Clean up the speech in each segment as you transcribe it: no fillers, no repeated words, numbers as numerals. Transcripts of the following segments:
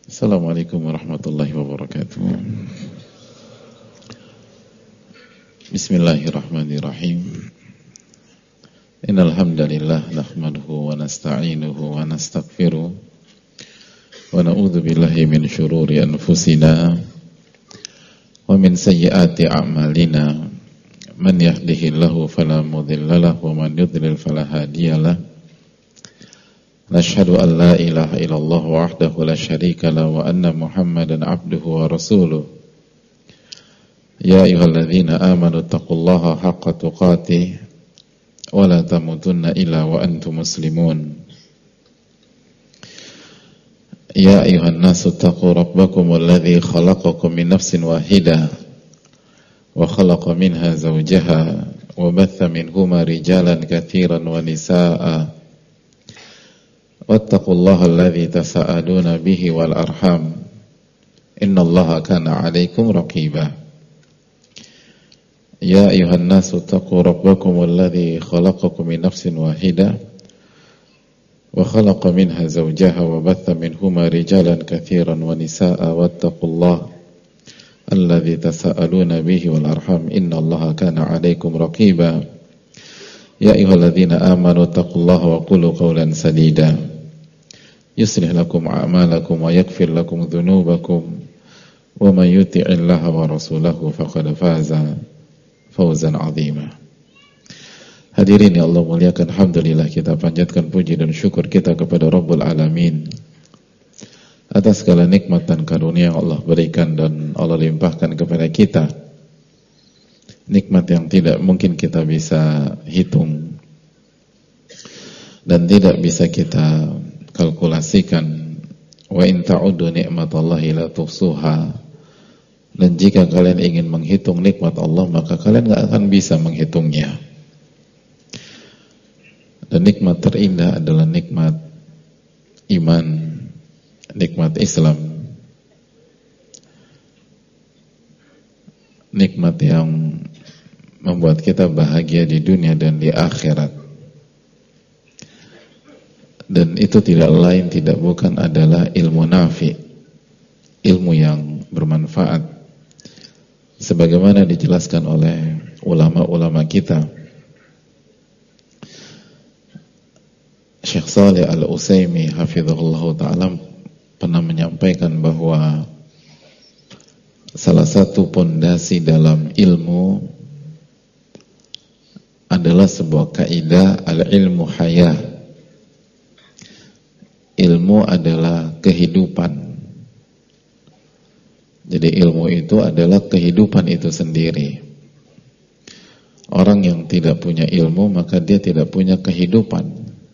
Assalamualaikum warahmatullahi wabarakatuh. Bismillahirrahmanirrahim. Innal hamdalillah nahmaduhu wa nasta'inuhu wa nastaghfiruh wa na'udzu billahi min shururi anfusina wa min sayyiati a'malina. Man yahdihillahu fala mudilla lahu wa man yudlil fala hadiyalah. Nashhadu an la ilaha illallah wahdahu la syarika lahu wa anna Muhammadan abduhu wa rasuluh. Ya ayyuhalladzina amanu taqullaha haqqa tuqatih wa la tamutunna illa wa antum muslimun. Ya ayyuhan nasu taqu rabbakum alladzi khalaqakum min nafsin wahidah wa khalaqa minha zawjaha wa batha minhuma rijalan katsiran wa nisaa'a. Wattaqullaha alladzi tasaaluna bihi wal arham innallaha kana 'alaikum raqiba. Ya ayyuhan nasu taqu rabbakum alladzi khalaqakum min nafsin wahidah wa khalaqa minha zawjaha wa batha minhuma rijalan katsiran wa nisaa'a wattaqullaha alladzi tasaaluna bihi wal arham innallaha kana 'alaikum raqiba. Ya ayyuhalladzina amanu taqullaha wa qulu qawlan sadida yuslih lakum a'malakum wa yaghfir lakum dhunubakum wa may yuti'illaha wa rasulahu faqad faza fawzan 'azima. Hadirin yang Allah muliakan, alhamdulillah kita panjatkan puji dan syukur kita kepada Rabbul Alamin atas segala nikmat dan karunia yang Allah berikan dan Allah limpahkan kepada kita. Nikmat yang tidak mungkin kita bisa hitung dan tidak bisa kita kalkulasikan. Wa in ta'uddu ni'matallahi la tuhsuha. Dan jika kalian ingin menghitung nikmat Allah, maka kalian gak akan bisa menghitungnya. Dan nikmat terindah adalah nikmat iman, nikmat Islam, nikmat yang membuat kita bahagia di dunia dan di akhirat. Dan itu tidak lain, tidak bukan adalah ilmu nafi, ilmu yang bermanfaat, sebagaimana dijelaskan oleh ulama-ulama kita. Syekh Shalih Al-Utsaimin hafizahullah ta'ala pernah menyampaikan bahwa salah satu pondasi dalam ilmu adalah sebuah kaidah al-ilmu hayah. Ilmu adalah kehidupan. Jadi ilmu itu adalah kehidupan itu sendiri. Orang yang tidak punya ilmu, maka dia tidak punya kehidupan.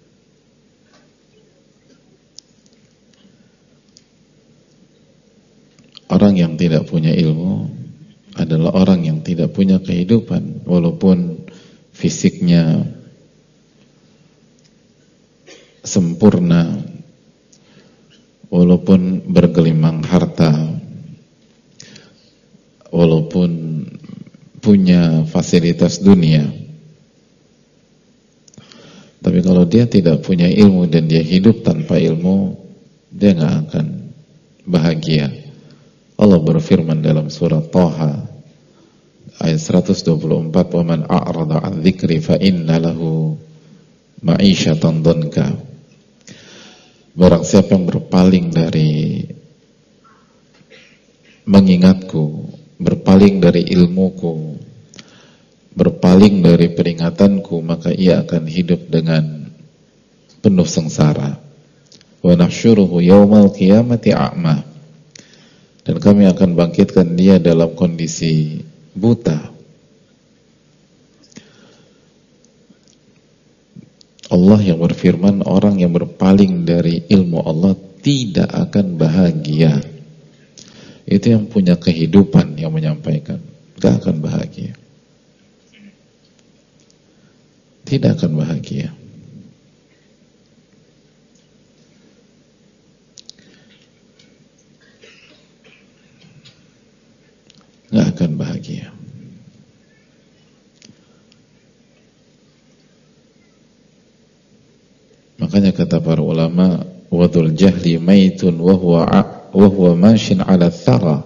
Orang yang tidak punya ilmu adalah orang yang tidak punya kehidupan, walaupun fisiknya sempurna, walaupun bergelimang harta, walaupun punya fasilitas dunia, tapi kalau dia tidak punya ilmu dan dia hidup tanpa ilmu, dia gak akan bahagia. Allah berfirman dalam surah Thaha ayat 124, "Wa man a'rada 'an dzikri fa inna lahu ma'isyatan dhanka." Barang siapa yang berpaling dari mengingatku, berpaling dari ilmuku, berpaling dari peringatanku, maka ia akan hidup dengan penuh sengsara. Wa nahsyuruhu yaumal qiyamati a'ma. Dan kami akan bangkitkan dia dalam kondisi buta. Allah yang berfirman, orang yang berpaling dari ilmu Allah tidak akan bahagia. Itu yang punya kehidupan yang menyampaikan, gak akan bahagia. Tidak akan bahagia. Gak akan bahagia. Makanya kata para ulama, wadul jahli maitun wa wa huwa mashin 'ala thara.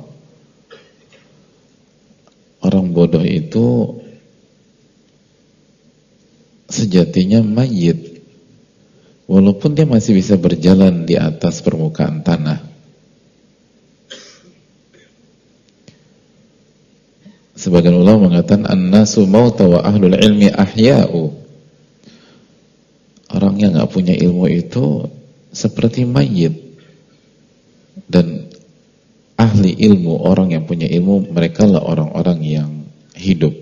Orang bodoh itu sejatinya mayit, walaupun dia masih bisa berjalan di atas permukaan tanah. Sebagian ulama mengatakan an-nasu mauta wa ahlul ilmi ahya'u. Orang yang nggak punya ilmu itu seperti mayit, dan ahli ilmu, orang yang punya ilmu, mereka lah orang-orang yang hidup.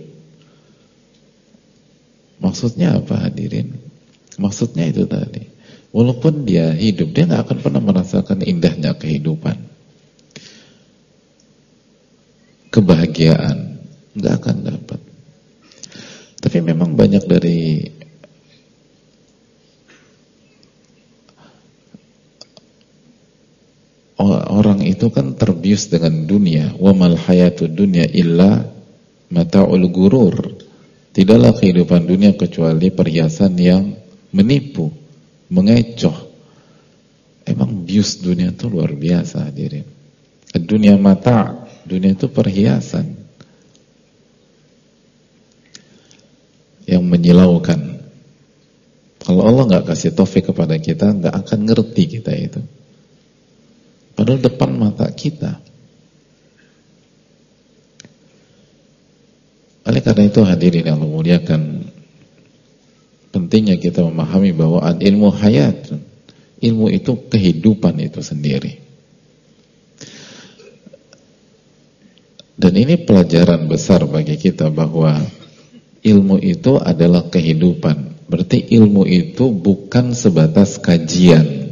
Maksudnya apa hadirin? Maksudnya itu tadi, walaupun dia hidup, dia nggak akan pernah merasakan indahnya kehidupan, kebahagiaan, nggak akan dapat. Tapi memang banyak dari orang itu kan terbius dengan dunia. Wa mal hayatud dunya illa mata'ul gurur. Tidaklah kehidupan dunia kecuali perhiasan yang menipu, mengecoh. Emang bius dunia itu luar biasa hadirin. Dunia mata, dunia itu perhiasan yang menyilaukan. Kalau Allah nggak kasih taufik kepada kita, nggak akan ngerti kita itu. Padahal depan mata kita. Oleh karena itu hadirin yang Allah muliakan, pentingnya kita memahami bahwa ilmu hayat, ilmu itu kehidupan itu sendiri. Dan ini pelajaran besar bagi kita bahwa ilmu itu adalah kehidupan. Berarti ilmu itu bukan sebatas kajian.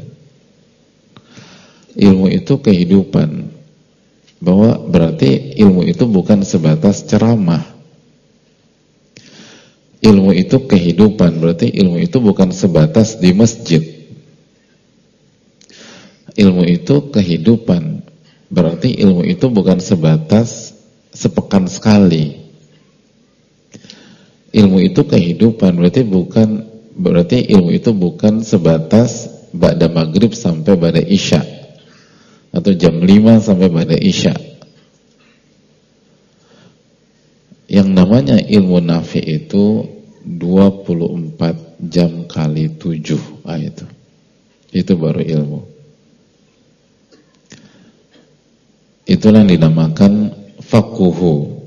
Ilmu itu kehidupan. Bahwa berarti ilmu itu bukan sebatas ceramah. Ilmu itu kehidupan, berarti ilmu itu bukan sebatas di masjid. Ilmu itu kehidupan, berarti ilmu itu bukan sebatas sepekan sekali. Ilmu itu kehidupan, berarti ilmu itu bukan sebatas ba'da maghrib sampai ba'da isya, atau jam 5 sampai ba'da isya. Yang namanya ilmu nafi itu 24 jam kali 7 itu baru ilmu. Itulah yang dinamakan faquhu.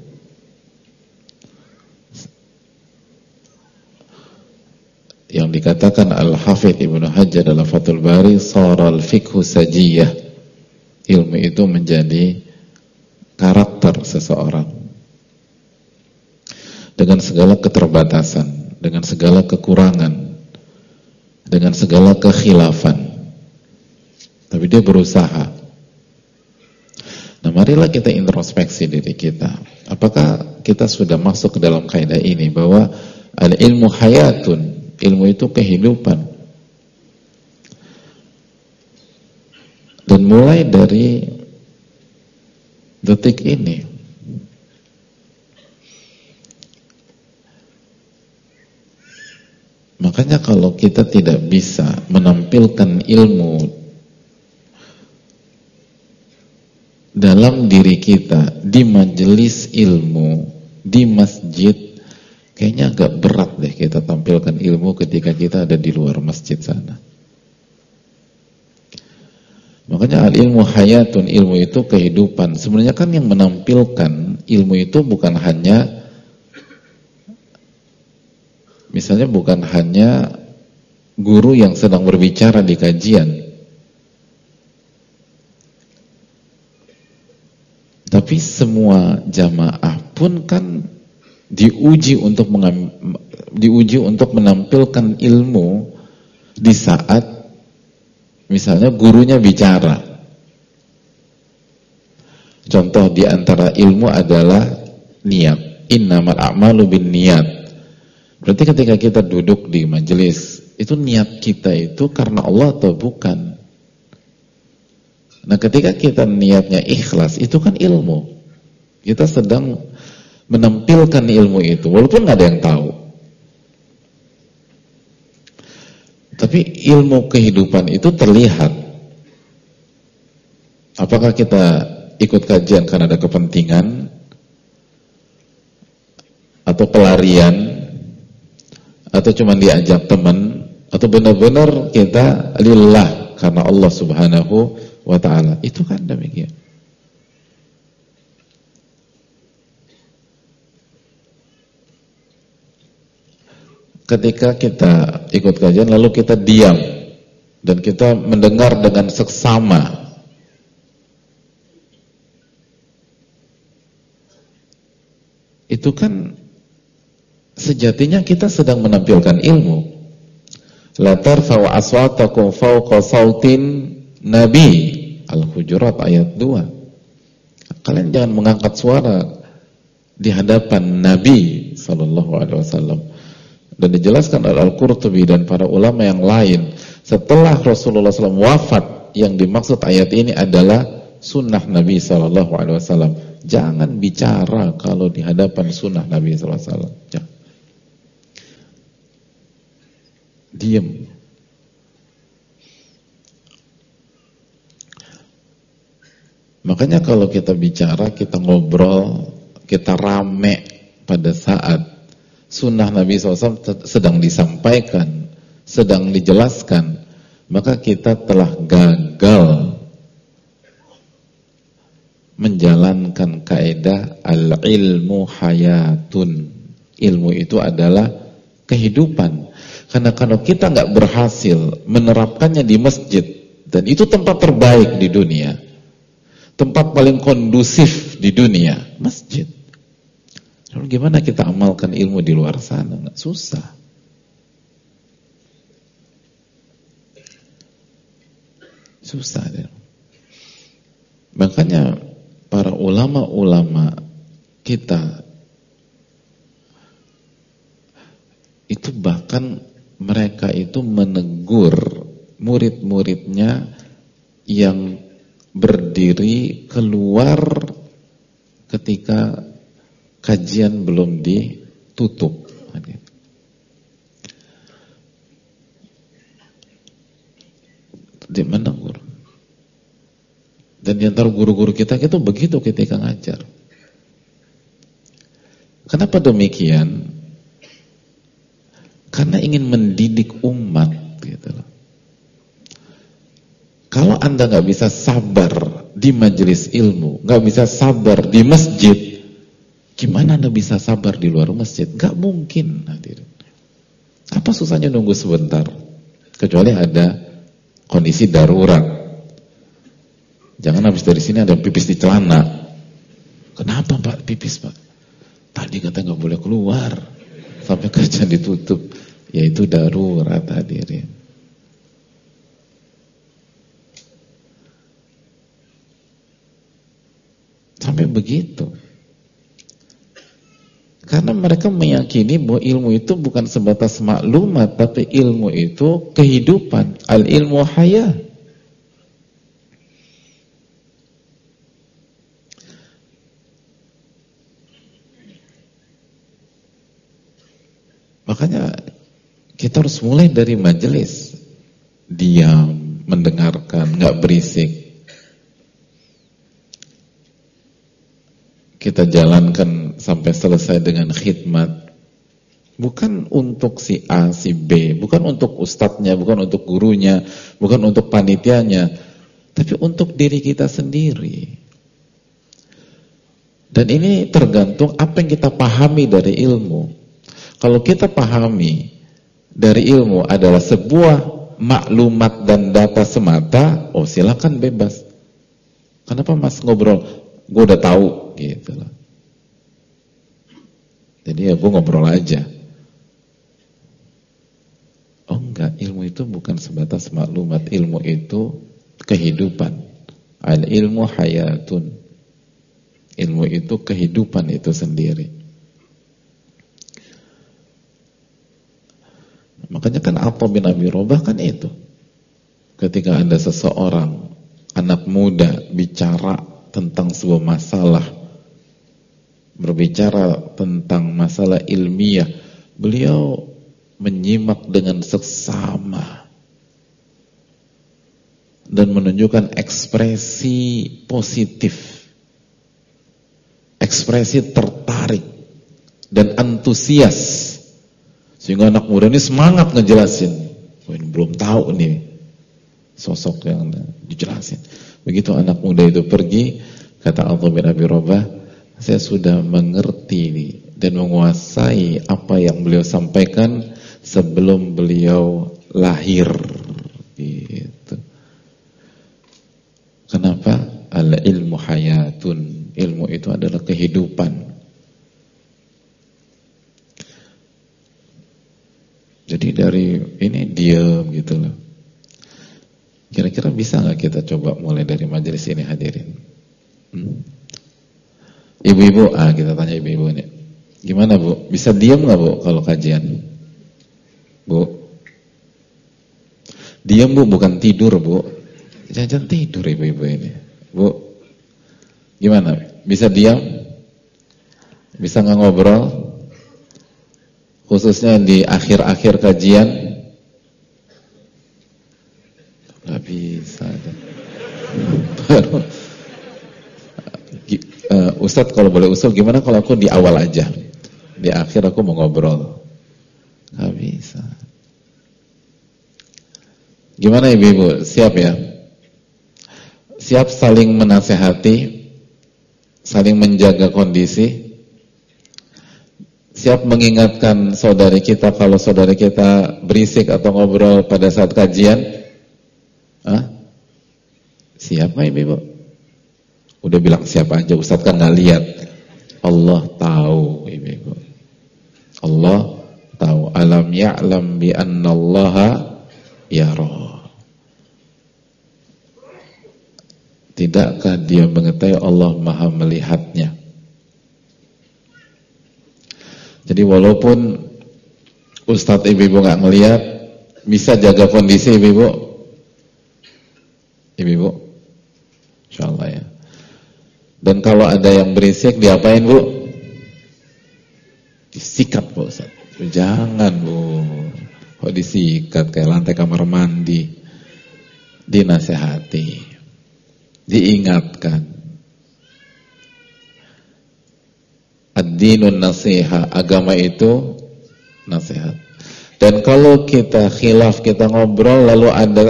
Yang dikatakan Al-Hafidh Ibnu Hajar dalam Fathul Bari, saral fiqhu sajiyah. Ilmu itu menjadi karakter seseorang, dengan segala keterbatasan, dengan segala kekurangan, dengan segala kekhilafan. Tapi dia berusaha. Nah, marilah kita introspeksi diri kita. Apakah kita sudah masuk ke dalam kaidah ini bahwa al-ilmu hayatun, ilmu itu kehidupan. Dan mulai dari detik ini, makanya kalau kita tidak bisa menampilkan ilmu dalam diri kita di majelis ilmu, di masjid, kayaknya agak berat deh kita tampilkan ilmu ketika kita ada di luar masjid sana. Makanya al-ilmu hayatun, ilmu itu kehidupan. Sebenarnya kan yang menampilkan ilmu itu bukan hanya, misalnya bukan hanya guru yang sedang berbicara di kajian, tapi semua jamaah pun kan diuji untuk menampilkan ilmu di saat misalnya gurunya bicara. Contoh di antara ilmu adalah niat. Innamal a'malu binniyat. Berarti ketika kita duduk di majelis, itu niat kita itu karena Allah atau bukan? Nah, ketika kita niatnya ikhlas, itu kan ilmu. Kita sedang menampilkan ilmu itu, walaupun nggak ada yang tahu. Tapi ilmu kehidupan itu terlihat. Apakah kita ikut kajian karena ada kepentingan atau pelarian atau cuma diajak teman, atau benar-benar kita lillah karena Allah Subhanahu wa ta'ala? Itu kan demikian. Ketika kita ikut kajian lalu kita diam dan kita mendengar dengan seksama, itu kan sejatinya kita sedang menampilkan ilmu. La tarfa'u aswatakum fawqa sautin Nabi, Al-Hujurat ayat 2. Kalian jangan mengangkat suara di hadapan Nabi sallallahu alaihi wasallam. Dan dijelaskan oleh Al-Qurtubi dan para ulama yang lain, setelah Rasulullah SAW wafat, yang dimaksud ayat ini adalah sunnah Nabi SAW. Jangan bicara kalau di hadapan sunnah Nabi SAW. Jangan. Diam. Makanya kalau kita bicara, kita ngobrol, kita rame pada saat sunnah Nabi SAW sedang disampaikan, sedang dijelaskan, maka kita telah gagal menjalankan kaidah al-ilmu hayatun. Ilmu itu adalah kehidupan. Karena kalau kita nggak berhasil menerapkannya di masjid, dan itu tempat terbaik di dunia, tempat paling kondusif di dunia, masjid. Lalu gimana kita amalkan ilmu di luar sana? Nggak, susah. Susah. Ya. Makanya para ulama-ulama kita itu bahkan mereka itu menegur murid-muridnya yang berdiri keluar ketika kajian belum ditutup. Dia menegur. Dan di antara guru-guru kita itu begitu ketika ngajar. Kenapa demikian? Karena ingin mendidik umat, gitu loh. Kalau Anda nggak bisa sabar di majelis ilmu, nggak bisa sabar di masjid, gimana Anda bisa sabar di luar masjid? Gak mungkin, hadirin. Apa susahnya nunggu sebentar? Kecuali ada kondisi darurat. Jangan habis dari sini ada pipis di celana. Kenapa Pak pipis Pak? Tadi kata gak boleh keluar sampai kajian ditutup. Yaitu darurat, hadirin. Sampai begitu. Karena mereka meyakini bahwa ilmu itu bukan sebatas maklumat, tapi ilmu itu kehidupan. Al-ilmu hayah. Makanya kita harus mulai dari majelis. Diam, mendengarkan, nggak berisik. Kita jalankan sampai selesai dengan khidmat. Bukan untuk si A, si B, bukan untuk ustadznya, bukan untuk gurunya, bukan untuk panitianya, tapi untuk diri kita sendiri. Dan ini tergantung apa yang kita pahami dari ilmu. Kalau kita pahami dari ilmu adalah sebuah maklumat dan data semata, oh silakan bebas. Kenapa Mas ngobrol? Gue udah tahu, gitu loh. Jadi ya gue ngobrol aja. Oh enggak, ilmu itu bukan sebatas maklumat, ilmu itu kehidupan. Al-ilmu hayatun. Ilmu itu kehidupan itu sendiri. Makanya kan Atha bin Abi Rabah kan itu. Ketika ada seseorang, anak muda bicara tentang sebuah masalah, berbicara tentang masalah ilmiah, beliau menyimak dengan seksama. dan menunjukkan ekspresi positif, ekspresi tertarik dan antusias, sehingga anak muda ini semangat ngejelasin. Oh, ini belum tahu nih sosok yang dijelasin. Begitu anak muda itu pergi, kata Atha bin Abi Rabah, saya sudah mengerti dan menguasai apa yang beliau sampaikan sebelum beliau lahir. Gitu. Kenapa? Al-ilmu hayatun. Ilmu itu adalah kehidupan. Jadi dari ini diam gitu loh. Kira-kira bisa nggak kita coba mulai dari majelis ini hadirin? Ibu-ibu, kita tanya ibu-ibu nih. Gimana Bu? Bisa diam nggak Bu kalau kajian? Bu? Diam Bu, bukan tidur Bu. Jangan tidur ibu-ibu ini. Bu, gimana? Bisa diam? Bisa nggak ngobrol? Khususnya di akhir-akhir kajian? Nggak bisa. Ustadz kalau boleh usul, gimana kalau aku di awal aja? Di akhir aku mau ngobrol. Nggak bisa. Gimana ibu-ibu? Siap ya? Siap saling menasehati, saling menjaga kondisi, siap mengingatkan saudari kita kalau saudari kita berisik atau ngobrol pada saat kajian? Siap nggak ibu-ibu? Udah bilang siap aja, Ustadz kan nggak lihat. Allah tahu ibu-ibu. Allah tahu. Alam ya'lam bi annallaha yara. Tidakkah dia mengetahui Allah maha melihatnya? Jadi walaupun Ustadz ibu-ibu gak ngelihat, bisa jaga kondisi ibu-ibu? Ibu-ibu? Insyaallah ya. Dan kalau ada yang berisik, diapain Bu? Disikat Bu Ustadz. Jangan Bu. Kok disikat kayak lantai kamar mandi? Dinasehati, diingatkan. Ad-dinun nasiha, agama itu nasihat. Dan kalau kita khilaf, kita ngobrol, lalu ada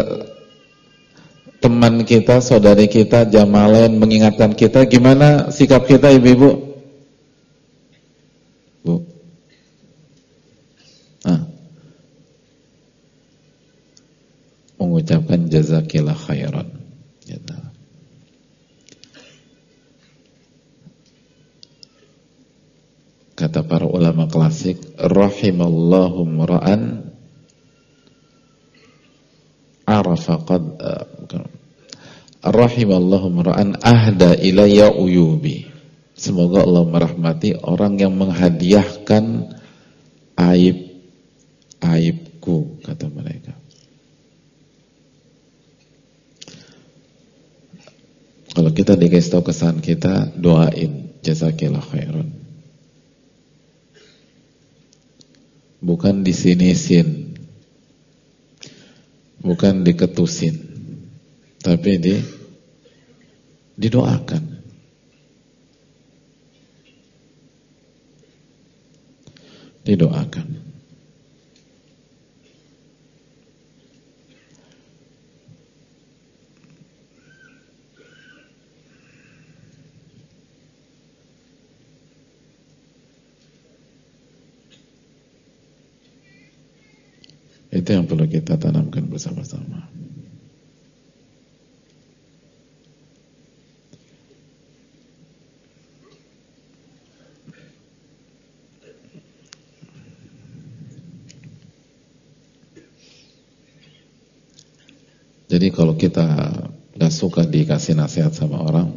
teman kita, saudari kita, jamaah lain mengingatkan kita, gimana sikap kita ibu-ibu? Bu? Mengucapkan jazakillah khairan. Gitu. Kata para ulama klasik, rahimallahu mura'an arafa qad rahimallahu mura'an ahda ilayya uyubi. Semoga Allah merahmati orang yang menghadiahkan aib-aibku, kata mereka. Kalau kita dikasih tahu kesan kita, doain jazakillah khairan. Bukan disinisin, bukan diketusin, tapi didoakan. Didoakan. Itu yang perlu kita tanamkan bersama-sama. Jadi kalau kita gak suka dikasih nasihat sama orang,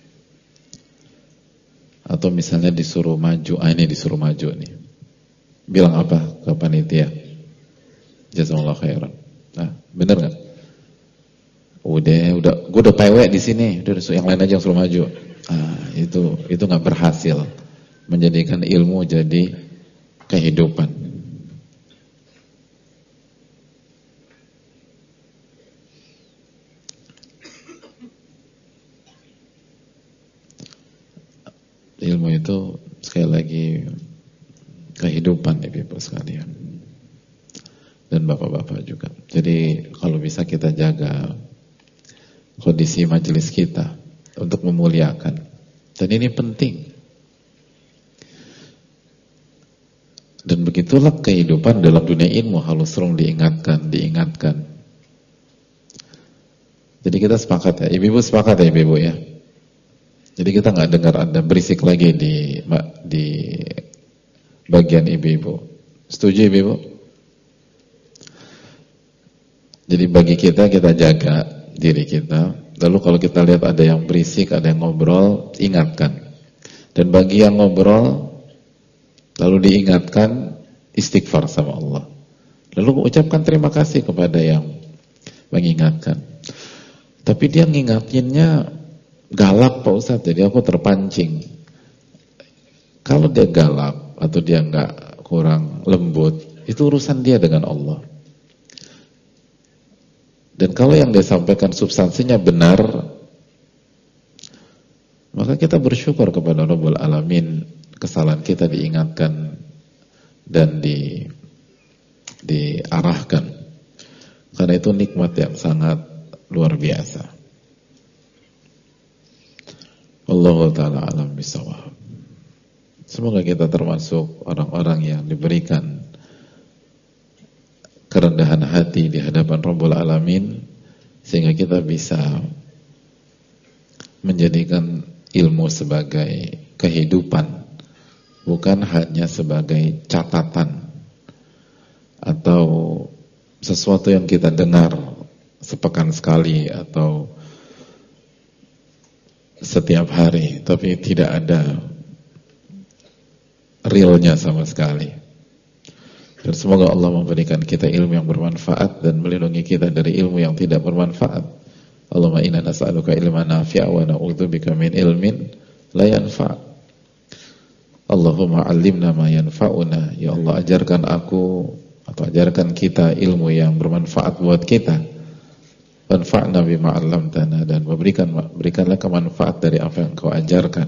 atau misalnya disuruh maju, ini disuruh maju nih, bilang apa ke panitia? Jazakallahu khairan. Nah, bener nggak? Udah, gue udah PW di sini, udah yang lain aja yang suruh maju. Itu nggak berhasil menjadikan ilmu jadi kehidupan. ilmu itu sekali lagi kehidupan ibu-ibu sekalian dan bapak-bapak juga. Jadi kalau bisa kita jaga kondisi majelis kita untuk memuliakan, dan ini penting. Dan begitulah kehidupan dalam dunia ilmu, harus selalu diingatkan. Jadi kita sepakat ya, ibu-ibu sepakat ya ibu-ibu ya. Jadi kita nggak dengar ada berisik lagi di bagian ibu-ibu. Setuju ibu-ibu? Jadi bagi kita jaga diri kita. Lalu kalau kita lihat ada yang berisik, ada yang ngobrol, ingatkan. Dan bagi yang ngobrol, lalu diingatkan, istighfar sama Allah. Lalu ucapkan terima kasih kepada yang mengingatkan. Tapi dia ngingatinnya galak Pak Ustadz, jadi aku terpancing. Kalau dia galak atau dia nggak kurang lembut, itu urusan dia dengan Allah. Dan kalau yang dia sampaikan substansinya benar, maka kita bersyukur kepada Rabbul Alamin, kesalahan kita diingatkan dan diarahkan. Karena itu nikmat yang sangat luar biasa. Allahu ta'ala alam bisawab. Semoga kita termasuk orang-orang yang diberikan kerendahan hati di hadapan Rabbul Alamin, sehingga kita bisa menjadikan ilmu sebagai kehidupan, bukan hanya sebagai catatan atau sesuatu yang kita dengar sepekan sekali atau setiap hari, tapi tidak ada realnya sama sekali. Dan semoga Allah memberikan kita ilmu yang bermanfaat dan melindungi kita dari ilmu yang tidak bermanfaat. Allahumma inna nas'aluka ilman nafi'a wa na'udzubika min ilmin la yanfa'. Allahumma 'allimna ma yanfa'una. Ya Allah, ajarkan aku atau ajarkan kita ilmu yang bermanfaat buat kita. Wanfa'na bima 'allamtana, dan berikanlah kemanfaat dari apa yang Kau ajarkan.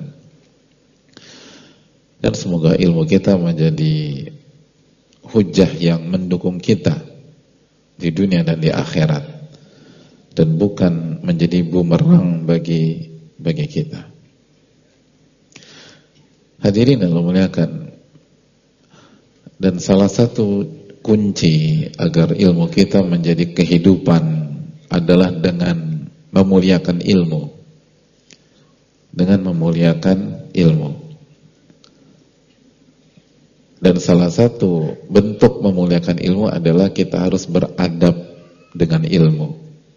Dan semoga ilmu kita menjadi hujjah yang mendukung kita di dunia dan di akhirat, dan bukan menjadi bumerang bagi kita. Hadirin Allah muliakan, dan salah satu kunci agar ilmu kita menjadi kehidupan adalah dengan memuliakan ilmu. Dengan memuliakan ilmu. Dan salah satu bentuk memuliakan ilmu adalah kita harus beradab dengan ilmu.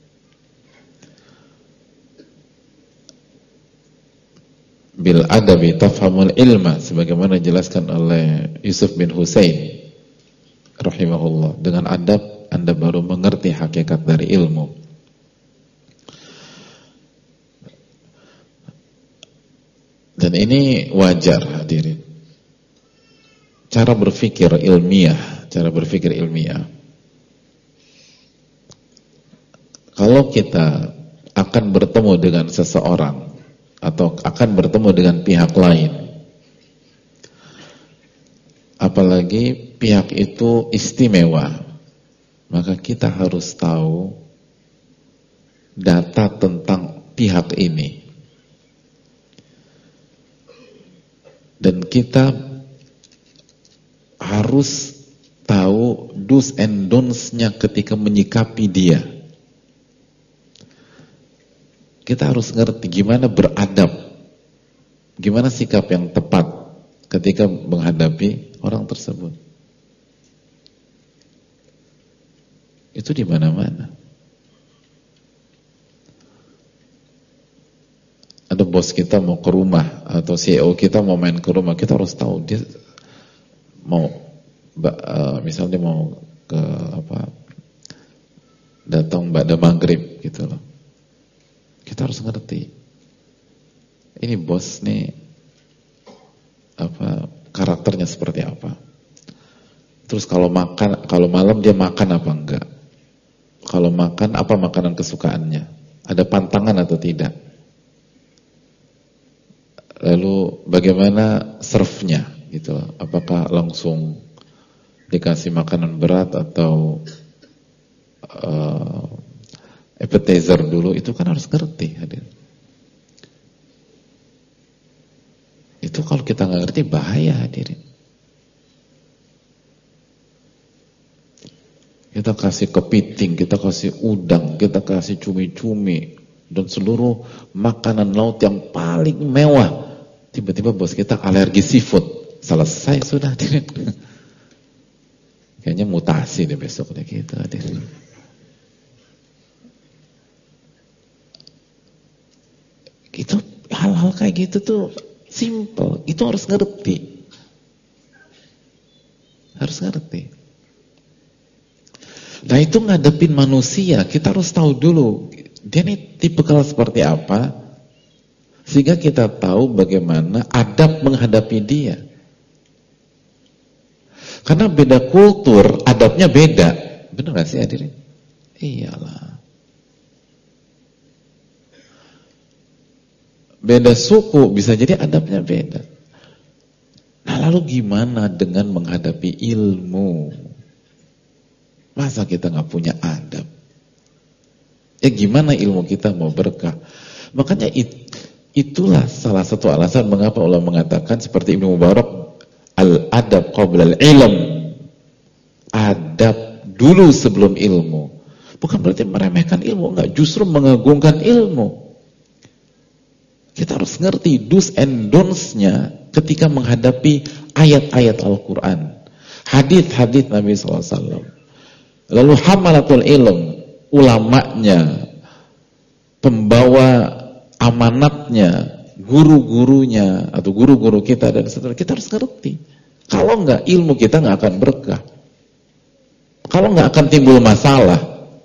Bil adabi tafhamul ilma, sebagaimana dijelaskan oleh Yusuf bin Husain rahimahullah. Dengan adab Anda baru mengerti hakikat dari ilmu. Dan ini wajar hadirin. Cara berpikir ilmiah. Kalau kita akan bertemu dengan seseorang atau akan bertemu dengan pihak lain, apalagi pihak itu istimewa, maka kita harus tahu data tentang pihak ini. Dan kita harus tahu do's and don'ts-nya ketika menyikapi dia. Kita harus ngerti gimana beradab, gimana sikap yang tepat ketika menghadapi orang tersebut. Itu di mana-mana. Ada bos kita mau ke rumah atau CEO kita mau main ke rumah, kita harus tahu dia mau misalnya mau ke datang pada maghrib gitu loh. Kita harus ngerti ini bos nih karakternya seperti apa. Terus kalau malam dia makan apa enggak? Kalau makan apa makanan kesukaannya? Ada pantangan atau tidak? Lalu bagaimana serve-nya gitu? Apakah langsung dikasih makanan berat atau appetizer dulu? Itu kan harus ngerti, hadir. Itu kalau kita nggak ngerti bahaya, hadirin. Kita kasih kepiting, kita kasih udang, kita kasih cumi-cumi dan seluruh makanan laut yang paling mewah. Tiba-tiba bos kita alergi seafood, selesai sudah, hadirin. Kayaknya mutasi deh besok deh kita, hadirin. Itu hal-hal kayak gitu tuh simple, itu harus ngerti. Harus ngerti. Nah itu ngadepin manusia, kita harus tahu dulu dia ini tipikal seperti apa, sehingga kita tahu bagaimana adab menghadapi dia. Karena beda kultur, adabnya beda. Benar gak sih hadirin? Iyalah. Beda suku, bisa jadi adabnya beda. Nah lalu gimana dengan menghadapi ilmu? Masa kita gak punya adab? Ya gimana ilmu kita mau berkah? Makanya itulah salah satu alasan mengapa ulama mengatakan seperti Ibnu Mubarak, al-adab qabla al-ilm. Adab dulu sebelum ilmu. Bukan berarti meremehkan ilmu, enggak, justru mengagungkan ilmu. Kita harus ngerti do's and don'ts-nya ketika menghadapi ayat-ayat Al-Quran, hadits-hadits Nabi SAW. Lalu hamalatul ilm, ulamanya, pembawa amanatnya, guru-gurunya atau guru-guru kita dan seterusnya, kita harus ngerti. Kalau enggak, ilmu kita enggak akan berkah. Kalau enggak akan timbul masalah.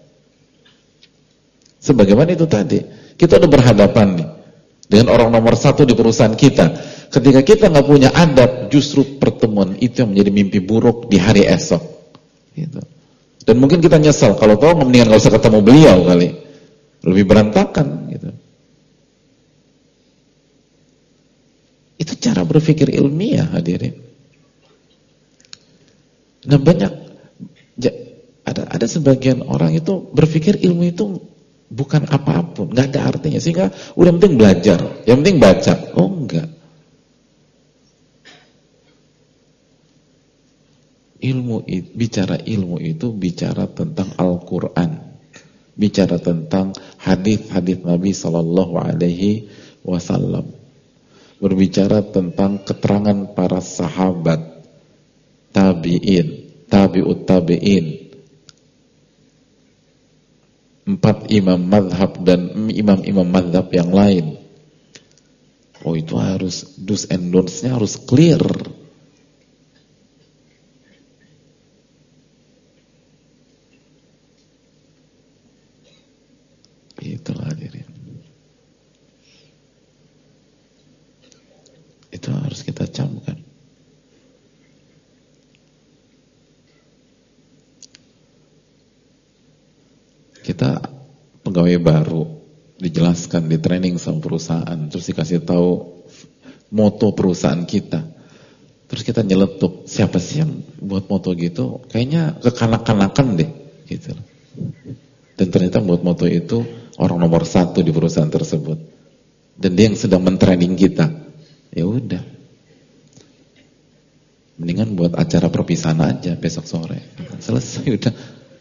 Sebagaimana itu tadi, kita udah berhadapan nih dengan orang nomor satu di perusahaan kita. Ketika kita nggak punya adab, justru pertemuan itu yang menjadi mimpi buruk di hari esok. Gitu. Dan mungkin kita nyesal, kalau tahu mendingan nggak usah ketemu beliau kali, lebih berantakan. Gitu. Itu cara berpikir ilmiah, hadirin. Nah banyak, ada sebagian orang itu berpikir ilmu itu bukan apapun, nggak ada artinya, sehingga udah penting belajar, yang penting baca. Oh enggak. Bicara ilmu itu bicara tentang Al-Quran, bicara tentang hadis-hadis Nabi Sallallahu Alaihi Wasallam, berbicara tentang keterangan para sahabat, tabi'in, tabi'ut tabi'in, 4 imam madhab dan imam-imam madhab yang lain. Oh itu harus do's and don'ts-nya harus clear. Itulah hadirin. Itu harus kita camkan. Kita pegawai baru, dijelaskan, di training sama perusahaan, terus dikasih tahu moto perusahaan kita, terus kita nyeletuk, siapa sih yang buat moto gitu? Kayaknya kekanak-kanakan deh, gitu. Dan ternyata buat moto itu orang nomor 1 di perusahaan tersebut, dan dia yang sedang mentraining kita. Ya udah, mendingan buat acara perpisahan aja besok sore, selesai udah.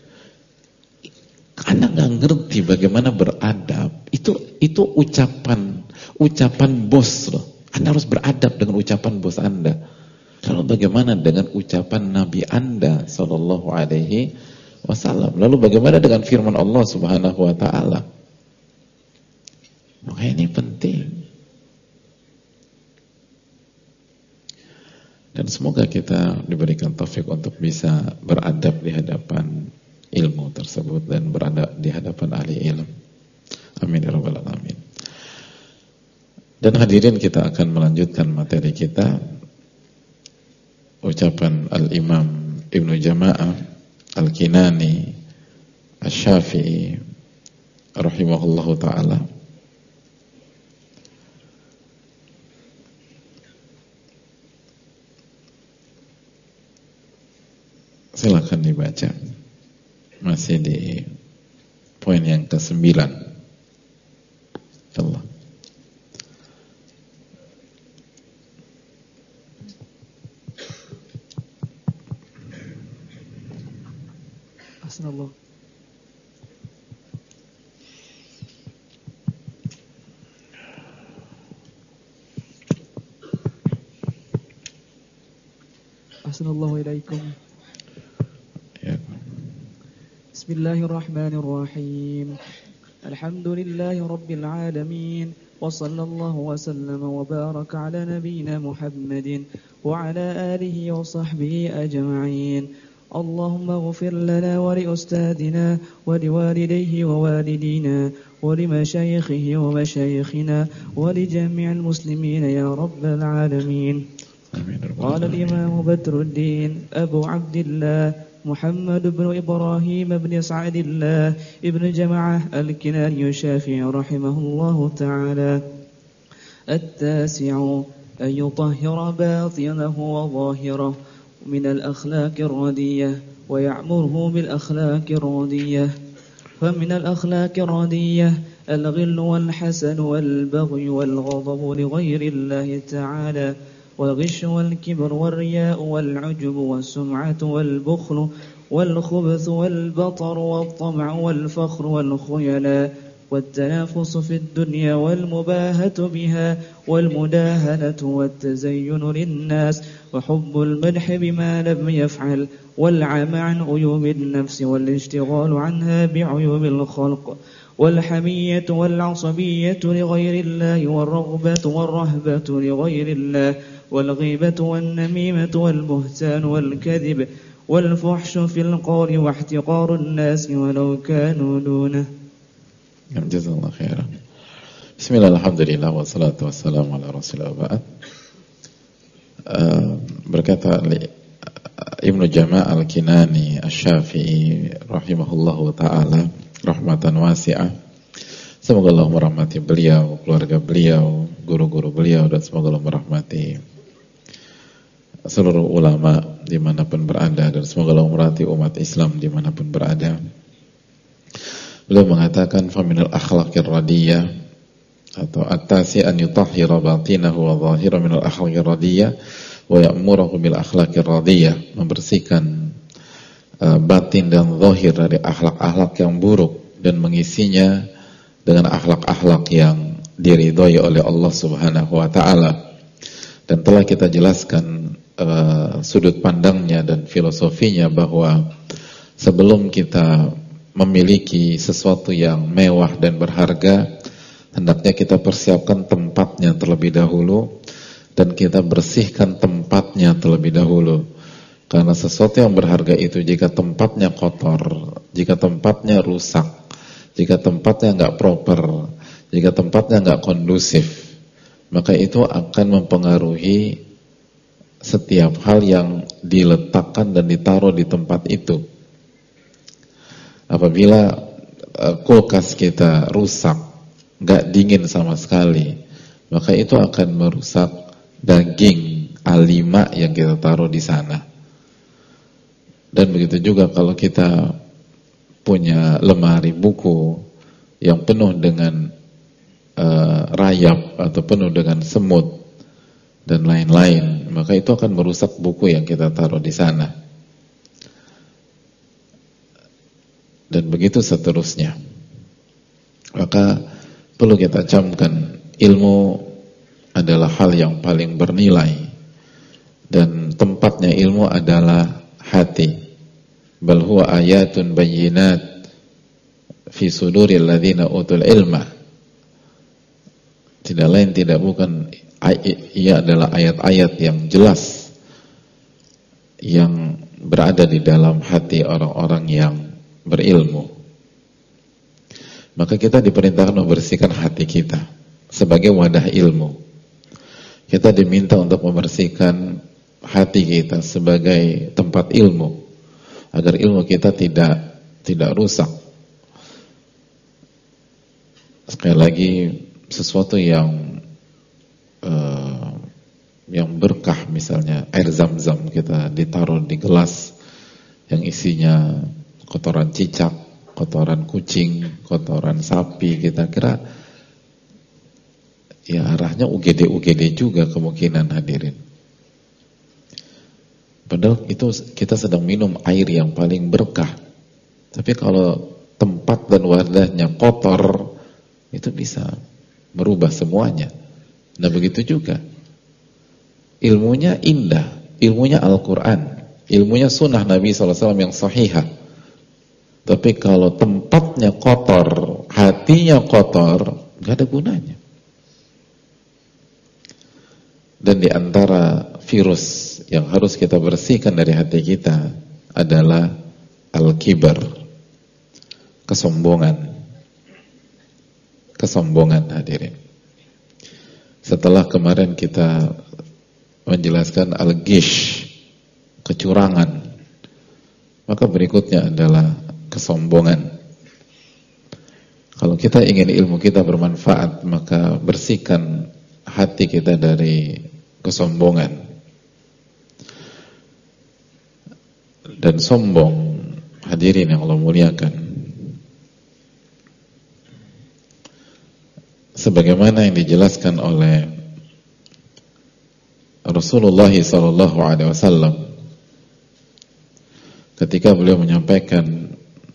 Anda nggak ngerti bagaimana beradab. Itu ucapan bos loh. Anda harus beradab dengan ucapan bos Anda. Lalu bagaimana dengan ucapan Nabi Anda Sallallahu Alaihi Wasallam? Lalu bagaimana dengan firman Allah Subhanahu Wa Taala? Makanya ini penting. Dan semoga kita diberikan taufik untuk bisa beradab di hadapan ilmu tersebut dan berada di hadapan ahli ilmu. Amin ya rabbal alamin. Dan hadirin, kita akan melanjutkan materi kita, ucapan Al-Imam Ibnu Jama'ah Al-Kinani Asy-Syafi'i rahimahullahu ta'ala. Silakan dibaca. Masih di poin yang ke-9. Allah. Assalamualaikum. Assalamualaikum. Bismillahirrahmanirrahim. Alhamdulillahi rabbil alamin. Wa sallallahu wa sallama wa baraka ala nabiyyina Muhammadin wa ala alihi wa sahbihi ajma'in. Allahumma ighfir lana wa li ustadina wa li walidayhi wa walidina wa li mashayikhihi wa mashayikhina wa li jami'il muslimina ya rabbal alamin. قال الإمام بدر الدين أبو عبد الله محمد بن إبراهيم بن سعد الله ابن جماعة الكناني الشافعي رحمه الله تعالى: التاسع أن يطهر باطنه وظاهره من الأخلاق الردية ويعمره بالأخلاق الردية. فمن الأخلاق الردية الغل والحسد والبغي والغضب لغير الله تعالى، والغش والكبر والرياء والعجب والسمعة والبخل والخبث والبطر والطمع والفخر والخيلاء والتنافس في الدنيا والمباهة بها والمداهنة والتزين للناس وحب المدح بما لم يفعل والعمى عن عيوب النفس والاشتغال عنها بعيوب الخلق والحمية والعصبية لغير الله والرغبة والرهبة لغير الله والغيبة والنميمة والبهتان والكذب والفحش في القول واحتقار الناس ولو كانوا دونه. Jazakallahu khairan. Bismillah, alhamdulillah, wassalatu wassalamu ala rasulillah ba'd. Berkata Ibnu Jama' al-Kinani asy-Syafi'i rahimahullahu ta'ala rahmatan wasi'ah. Semoga Allah merahmati beliau, keluarga beliau, guru-guru beliau, dan semoga Allah merahmati seluruh ulama dimanapun berada, dan semoga Allah merahmati umat Islam dimanapun berada. Beliau mengatakan faminal akhlaqir radiyah, atau at-tasi an yutahhira batinahu wa zahira minal akhlaqir radiyah wa ya'muruhu bil akhlaqir radiyah, membersihkan batin dan zahir dari akhlak-akhlak yang buruk dan mengisinya dengan akhlak-akhlak yang diridhai oleh Allah Subhanahu wa taala. Dan telah kita jelaskan sudut pandangnya dan filosofinya bahwa sebelum kita memiliki sesuatu yang mewah dan berharga, hendaknya kita persiapkan tempatnya terlebih dahulu dan kita bersihkan tempatnya terlebih dahulu. Karena sesuatu yang berharga itu jika tempatnya kotor, jika tempatnya rusak, jika tempatnya nggak proper, jika tempatnya nggak kondusif, maka itu akan mempengaruhi setiap hal yang diletakkan dan ditaruh di tempat itu. Apabila kulkas kita rusak, nggak dingin sama sekali, maka itu akan merusak daging A5 yang kita taruh di sana. Dan begitu juga kalau kita punya lemari buku yang penuh dengan rayap atau penuh dengan semut dan lain-lain, maka itu akan merusak buku yang kita taruh di sana. Dan begitu seterusnya. Maka perlu kita camkan, ilmu adalah hal yang paling bernilai dan tempatnya ilmu adalah hati. Bal huwa ayatun bayyinat fi suduril ladzina utul ilma. Tidak lain tidak bukan, ia adalah ayat-ayat yang jelas yang berada di dalam hati orang-orang yang berilmu. Maka kita diperintahkan membersihkan hati kita sebagai wadah ilmu. Kita diminta untuk membersihkan hati kita sebagai tempat ilmu, agar ilmu kita tidak rusak. Sekali lagi, sesuatu yang berkah, misalnya air zam-zam kita ditaruh di gelas yang isinya kotoran cicak, kotoran kucing, kotoran sapi, kita kira ya arahnya UGD juga kemungkinan, hadirin. Padahal itu kita sedang minum air yang paling berkah. Tapi kalau tempat dan wadahnya kotor, itu bisa merubah semuanya. Nah begitu juga ilmunya indah, ilmunya Al-Quran, ilmunya sunnah Nabi SAW yang sahihah. Tapi kalau tempatnya kotor, hatinya kotor, gak ada gunanya. Dan di antara virus yang harus kita bersihkan dari hati kita adalah al-kibar, kesombongan. Kesombongan, hadirin. Setelah kemarin kita menjelaskan al-gish, kecurangan, maka berikutnya adalah kesombongan. Kalau kita ingin ilmu kita bermanfaat, maka bersihkan hati kita dari kesombongan. Dan sombong, hadirin yang Allah muliakan, sebagaimana yang dijelaskan oleh Rasulullah SAW ketika beliau menyampaikan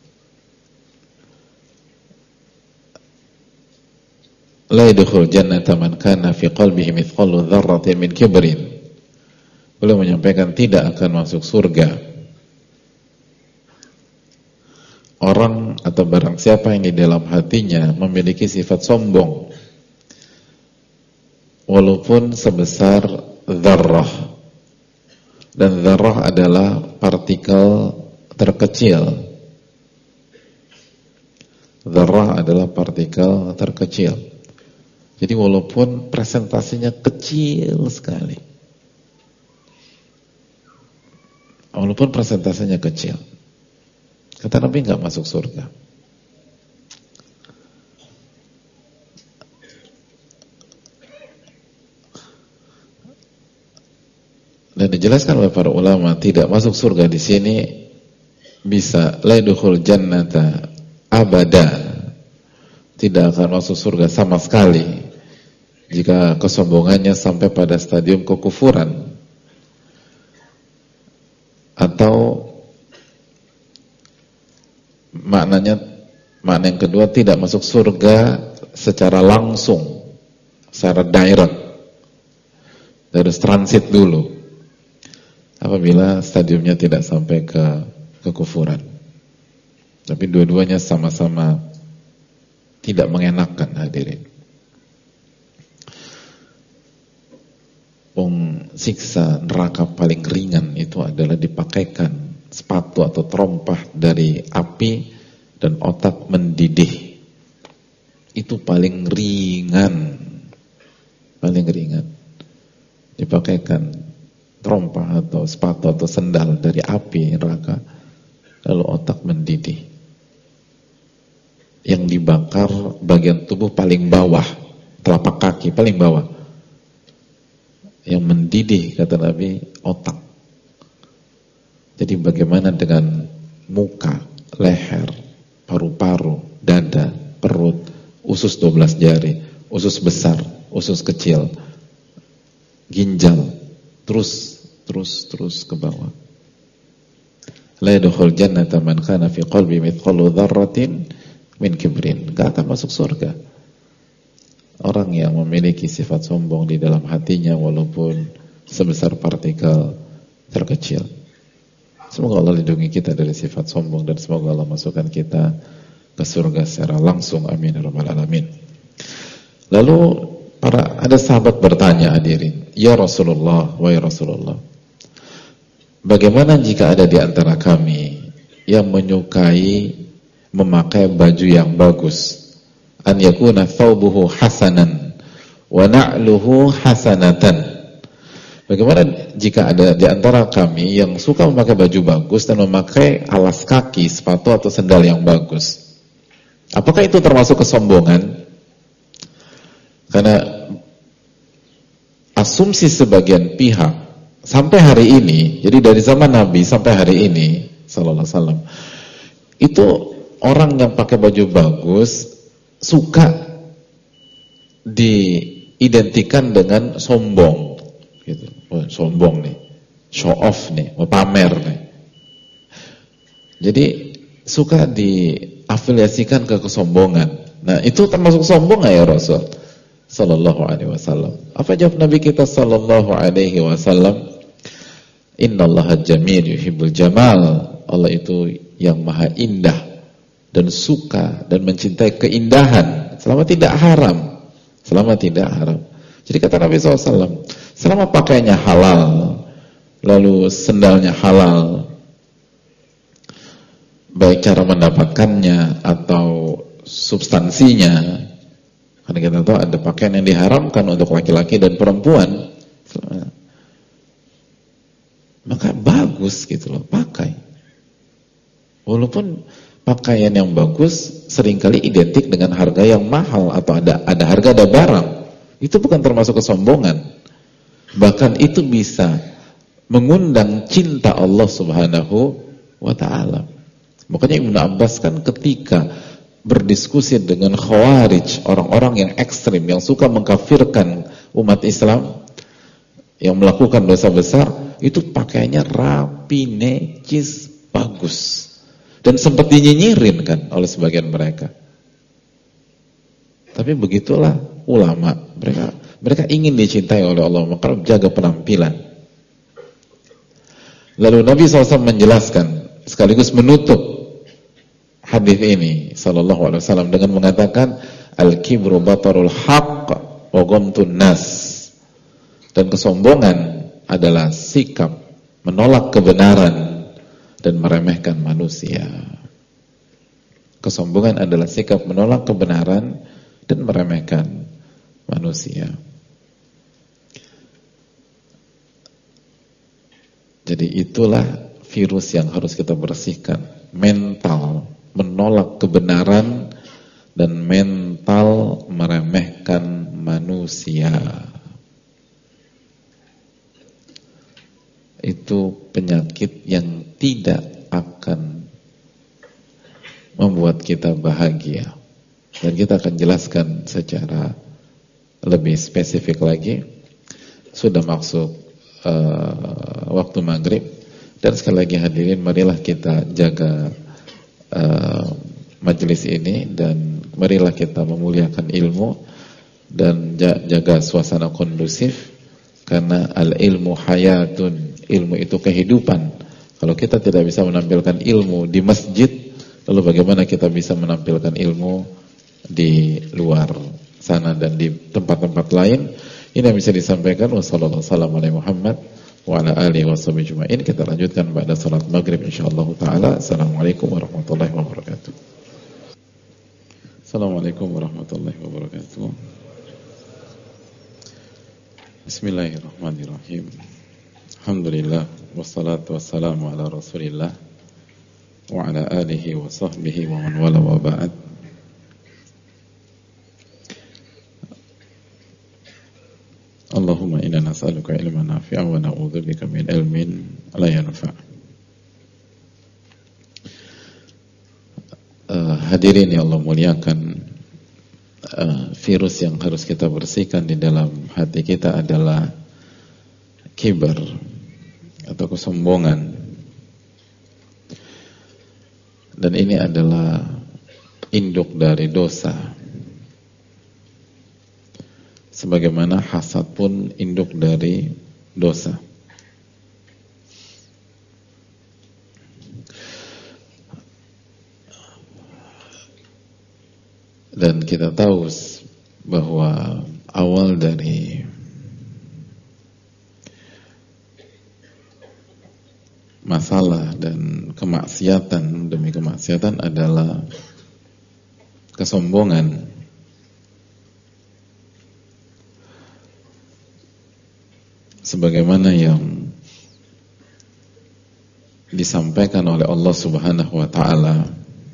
la yadkhul jannata man kana fi qalbihi mithqalu dzarratin min kibrin. Beliau menyampaikan tidak akan masuk surga orang atau barang siapa yang di dalam hatinya memiliki sifat sombong walaupun sebesar dzarrah. Dan dzarrah adalah partikel terkecil. Dzarrah adalah partikel terkecil. Jadi walaupun presentasinya kecil sekali, walaupun presentasinya kecil, kata Nabi nggak masuk surga. Dan dijelaskan oleh para ulama, tidak masuk surga di sini bisa la yadkhul jannata abada, tidak akan masuk surga sama sekali jika kesombongannya sampai pada stadium kekufuran, atau makna yang kedua tidak masuk surga secara langsung, secara direct, harus transit dulu apabila stadiumnya tidak sampai ke kekufuran. Tapi dua-duanya sama-sama tidak mengenakkan, hadirin. Siksa neraka paling ringan itu adalah dipakaikan sepatu atau terompah dari api dan otak mendidih. Itu paling ringan, paling ringan. Dipakaikan terompah atau sepatu atau sendal dari api neraka, lalu otak mendidih. Yang dibakar bagian tubuh paling bawah, telapak kaki paling bawah. Yang mendidih, kata Nabi, otak. Jadi bagaimana dengan muka, leher, paru-paru, dada, perut, usus 12 jari, usus besar, usus kecil, ginjal, terus ke bawah. La yadkhul jannata man kana fi qalbi mithqalu dzarratin min kibrin. Enggak akan masuk surga orang yang memiliki sifat sombong di dalam hatinya walaupun sebesar partikel terkecil. Semoga Allah lindungi kita dari sifat sombong dan semoga Allah masukkan kita ke surga secara langsung. Amin ya rabbal alamin. Lalu ada sahabat bertanya, hadirin, ya Rasulullah, wahai Rasulullah, bagaimana jika ada di antara kami yang menyukai memakai baju yang bagus, an yakuna thawbuhu hasanan wa na'luhu hasanatan. Bagaimana jika ada di antara kami yang suka memakai baju bagus dan memakai alas kaki, sepatu atau sendal yang bagus? Apakah itu termasuk kesombongan? Karena asumsi sebagian pihak sampai hari ini, jadi dari zaman Nabi sampai hari ini, sallallahu alaihi wasallam. Itu orang yang pakai baju bagus suka diidentikan dengan sombong gitu. Oh, sombong nih, show off nih, mau pamer nih. Jadi suka diafiliasikan ke kesombongan. Nah, itu termasuk sombong nggak ya Rasul sallallahu alaihi wasallam? Apa jawab Nabi kita sallallahu alaihi wasallam? Innallaha jamil yuhibbul jamal. Allah itu yang maha indah dan suka dan mencintai keindahan selama tidak haram. Selama tidak haram. Jadi kata Nabi SAW, selama pakaiannya halal, lalu sendalnya halal, baik cara mendapatkannya atau substansinya, karena kita tahu ada pakaian yang diharamkan untuk laki-laki dan perempuan, maka bagus gitu loh, pakai. Walaupun pakaian yang bagus seringkali identik dengan harga yang mahal atau ada harga, ada barang. Itu bukan termasuk kesombongan. Bahkan itu bisa mengundang cinta Allah Subhanahu wa ta'ala. Makanya Ibnu Abbas kan ketika berdiskusi dengan Khawarij, orang-orang yang ekstrim, yang suka mengkafirkan umat Islam, yang melakukan dosa besar, itu pakaiannya rapi, necis, bagus. Dan sempat dinyinyirin kan oleh sebagian mereka. Tapi begitulah ulama, mereka ingin dicintai oleh Allah, maka jaga penampilan. Lalu Nabi SAW menjelaskan sekaligus menutup hadis ini sallallahu alaihi wasallam dengan mengatakan al-kibru batarul haqq wa ghamtun nas. Dan kesombongan adalah sikap menolak kebenaran dan meremehkan manusia. Kesombongan adalah sikap menolak kebenaran dan meremehkan manusia. Jadi itulah virus yang harus kita bersihkan. Mental menolak kebenaran dan mental meremehkan manusia. Itu penyakit yang tidak akan membuat kita bahagia. Dan kita akan jelaskan secara lebih spesifik lagi. Sudah masuk waktu maghrib. Dan sekali lagi hadirin, marilah kita jaga majelis ini. Dan marilah kita memuliakan ilmu. Dan jaga suasana kondusif. Karena al-ilmu hayatun. Ilmu itu kehidupan. Kalau kita tidak bisa menampilkan ilmu di masjid, lalu bagaimana kita bisa menampilkan ilmu di luar sana dan di tempat-tempat lain? Ini yang bisa disampaikan. Wassalamualaikum warahmatullahi wabarakatuh. Wa ala alihi washabihi ajma'in. Kita lanjutkan pada salat maghrib insyaallah taala. Assalamualaikum warahmatullahi wabarakatuh. Assalamualaikum warahmatullahi wabarakatuh. Bismillahirrahmanirrahim. Alhamdulillah, wassalatu wassalamu ala rasulillah wa ala alihi wa sahbihi wa man wala wa ba'd. Allahumma inna nas'aluka ilman nafi'an wa na'udzubika min ilmin la yanfa'. Hadirin yang Allah muliakan, virus yang harus kita bersihkan di dalam hati kita adalah kibar atau kesombongan. Dan ini adalah induk dari dosa. Sebagaimana hasad pun induk dari dosa. Dan kita tahu bahwa awal dari masalah dan kemaksiatan demi kemaksiatan adalah kesombongan. Sebagaimana yang disampaikan oleh Allah Subhanahu wa ta'ala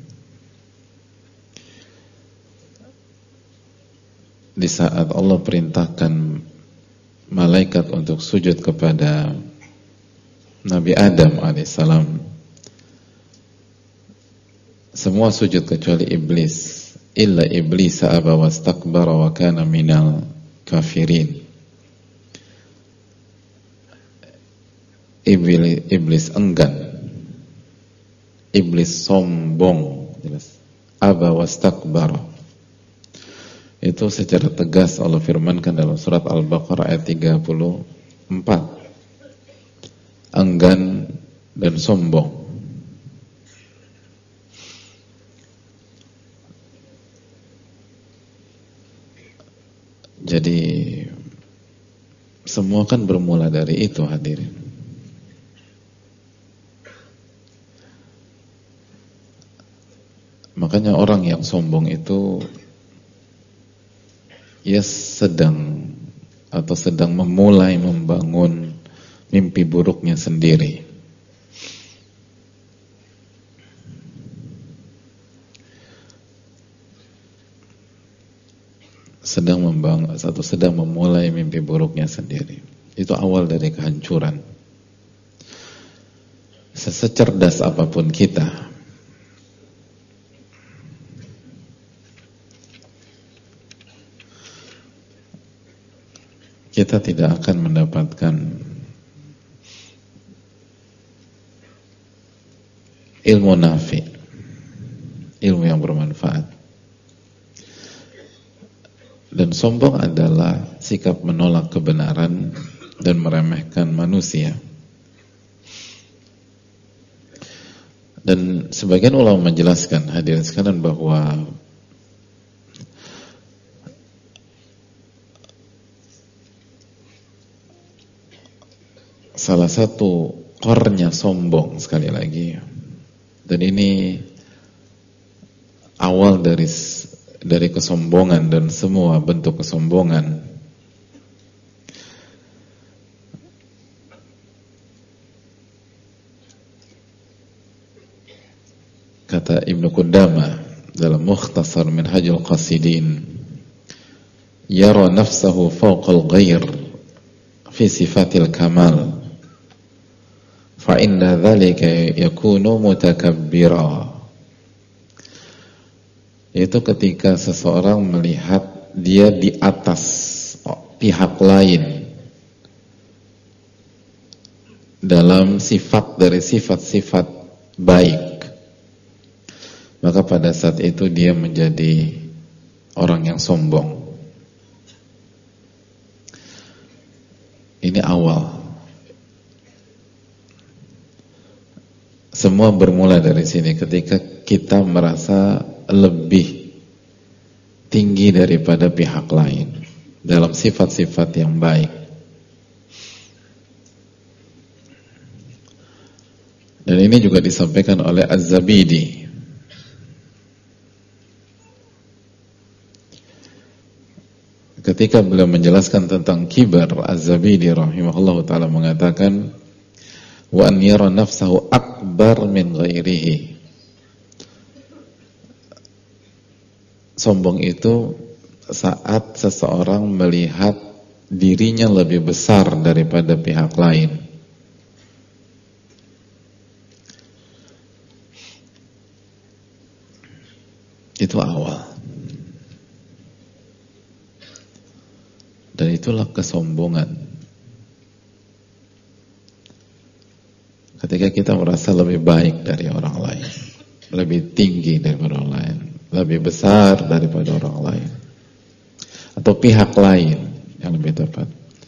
di saat Allah perintahkan malaikat untuk sujud kepada Nabi Adam alaihissalam, semua sujud kecuali iblis. Illa iblis aba wastakbara wa kana minal kafirin. Iblis enggan, iblis sombong, jelas. Aba wastakbara. Itu secara tegas Allah firmankan dalam surat Al-Baqarah ayat 34. Enggan dan sombong. Jadi semua kan bermula dari itu, hadirin. Makanya orang yang sombong itu ia sedang memulai membangun mimpi buruknya sendiri. Sedang memulai mimpi buruknya sendiri. Itu awal dari kehancuran. Secerdas apapun kita, kita tidak akan mendapatkan ilmu nafi, ilmu yang bermanfaat. Dan sombong adalah sikap menolak kebenaran dan meremehkan manusia. Dan sebagian ulama menjelaskan, hadirin sekalian, bahwa salah satu core-nya sombong, sekali lagi, dan ini awal dari kesombongan dan semua bentuk kesombongan, kata Ibnu Qudamah dalam Mukhtasar Minhajul Qasidin, yara nafsahu fawqal ghair fi sifatil kamal, fa inna dhalika yakunu mutakabbira. Yaitu ketika seseorang melihat dia di atas pihak lain dalam sifat dari sifat-sifat baik, maka pada saat itu dia menjadi orang yang sombong. Ini awal. Semua bermula dari sini, ketika kita merasa lebih tinggi daripada pihak lain dalam sifat-sifat yang baik. Dan ini juga disampaikan oleh Az-Zabidi. Ketika beliau menjelaskan tentang kibar, Az-Zabidi rahimahullah ta'ala mengatakan, wa an yara nafsahu akbar min ghairihi. Sombong itu saat seseorang melihat dirinya lebih besar daripada pihak lain. Itu awal. Dan itulah kesombongan. Ketika kita merasa lebih baik dari orang lain, lebih tinggi daripada orang lain, lebih besar daripada orang lain, atau pihak lain yang lebih tepat,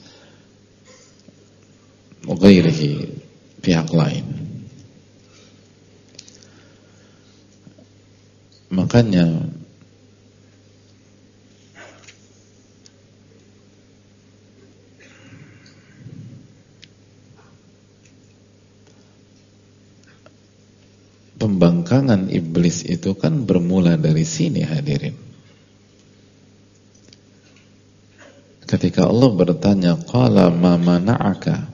ghairihi, pihak lain. Makanya pembangkangan iblis itu kan bermula dari sini, hadirin. Ketika Allah bertanya, qala ma mana'aka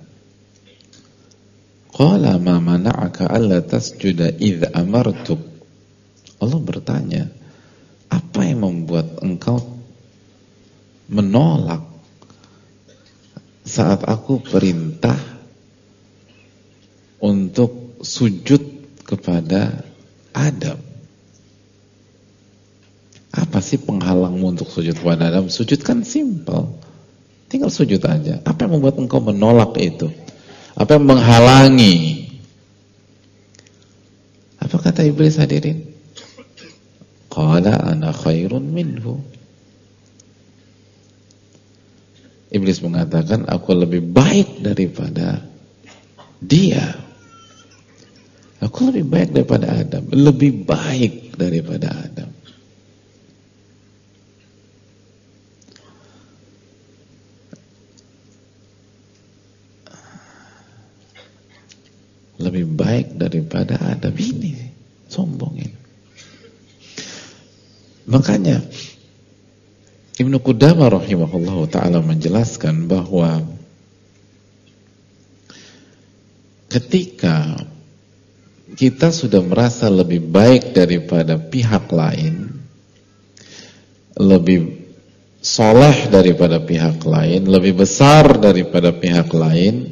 alla tasjuda idh amartuk. Allah bertanya, apa yang membuat engkau menolak saat aku perintah untuk sujud kepada Adam? sih penghalangmu untuk sujud kepada Adam? Sujud kan simple, tinggal sujud aja. Apa yang membuat engkau menolak itu? Apa yang menghalangi? Apa kata iblis hadirin? Qala ana khairun minhu. Iblis mengatakan, aku lebih baik daripada dia. Aku lebih baik daripada Adam. Lebih baik daripada Adam. Lebih baik daripada Adam. Ini sombong ini. Makanya Ibnu Qudamah rahimahullahu ta'ala menjelaskan bahwa ketika kita sudah merasa lebih baik daripada pihak lain, lebih soleh daripada pihak lain, lebih besar daripada pihak lain,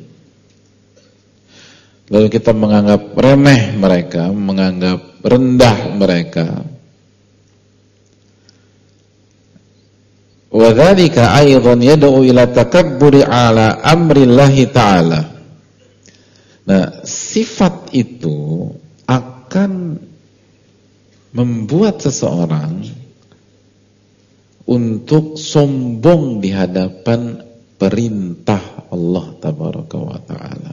lalu kita menganggap remeh mereka, menganggap rendah mereka, wa dzalika aidan yad'u ila takabburi ala amrillahi ta'ala. Nah, sifat itu akan membuat seseorang untuk sombong di hadapan perintah Allah tabaraka wa ta'ala.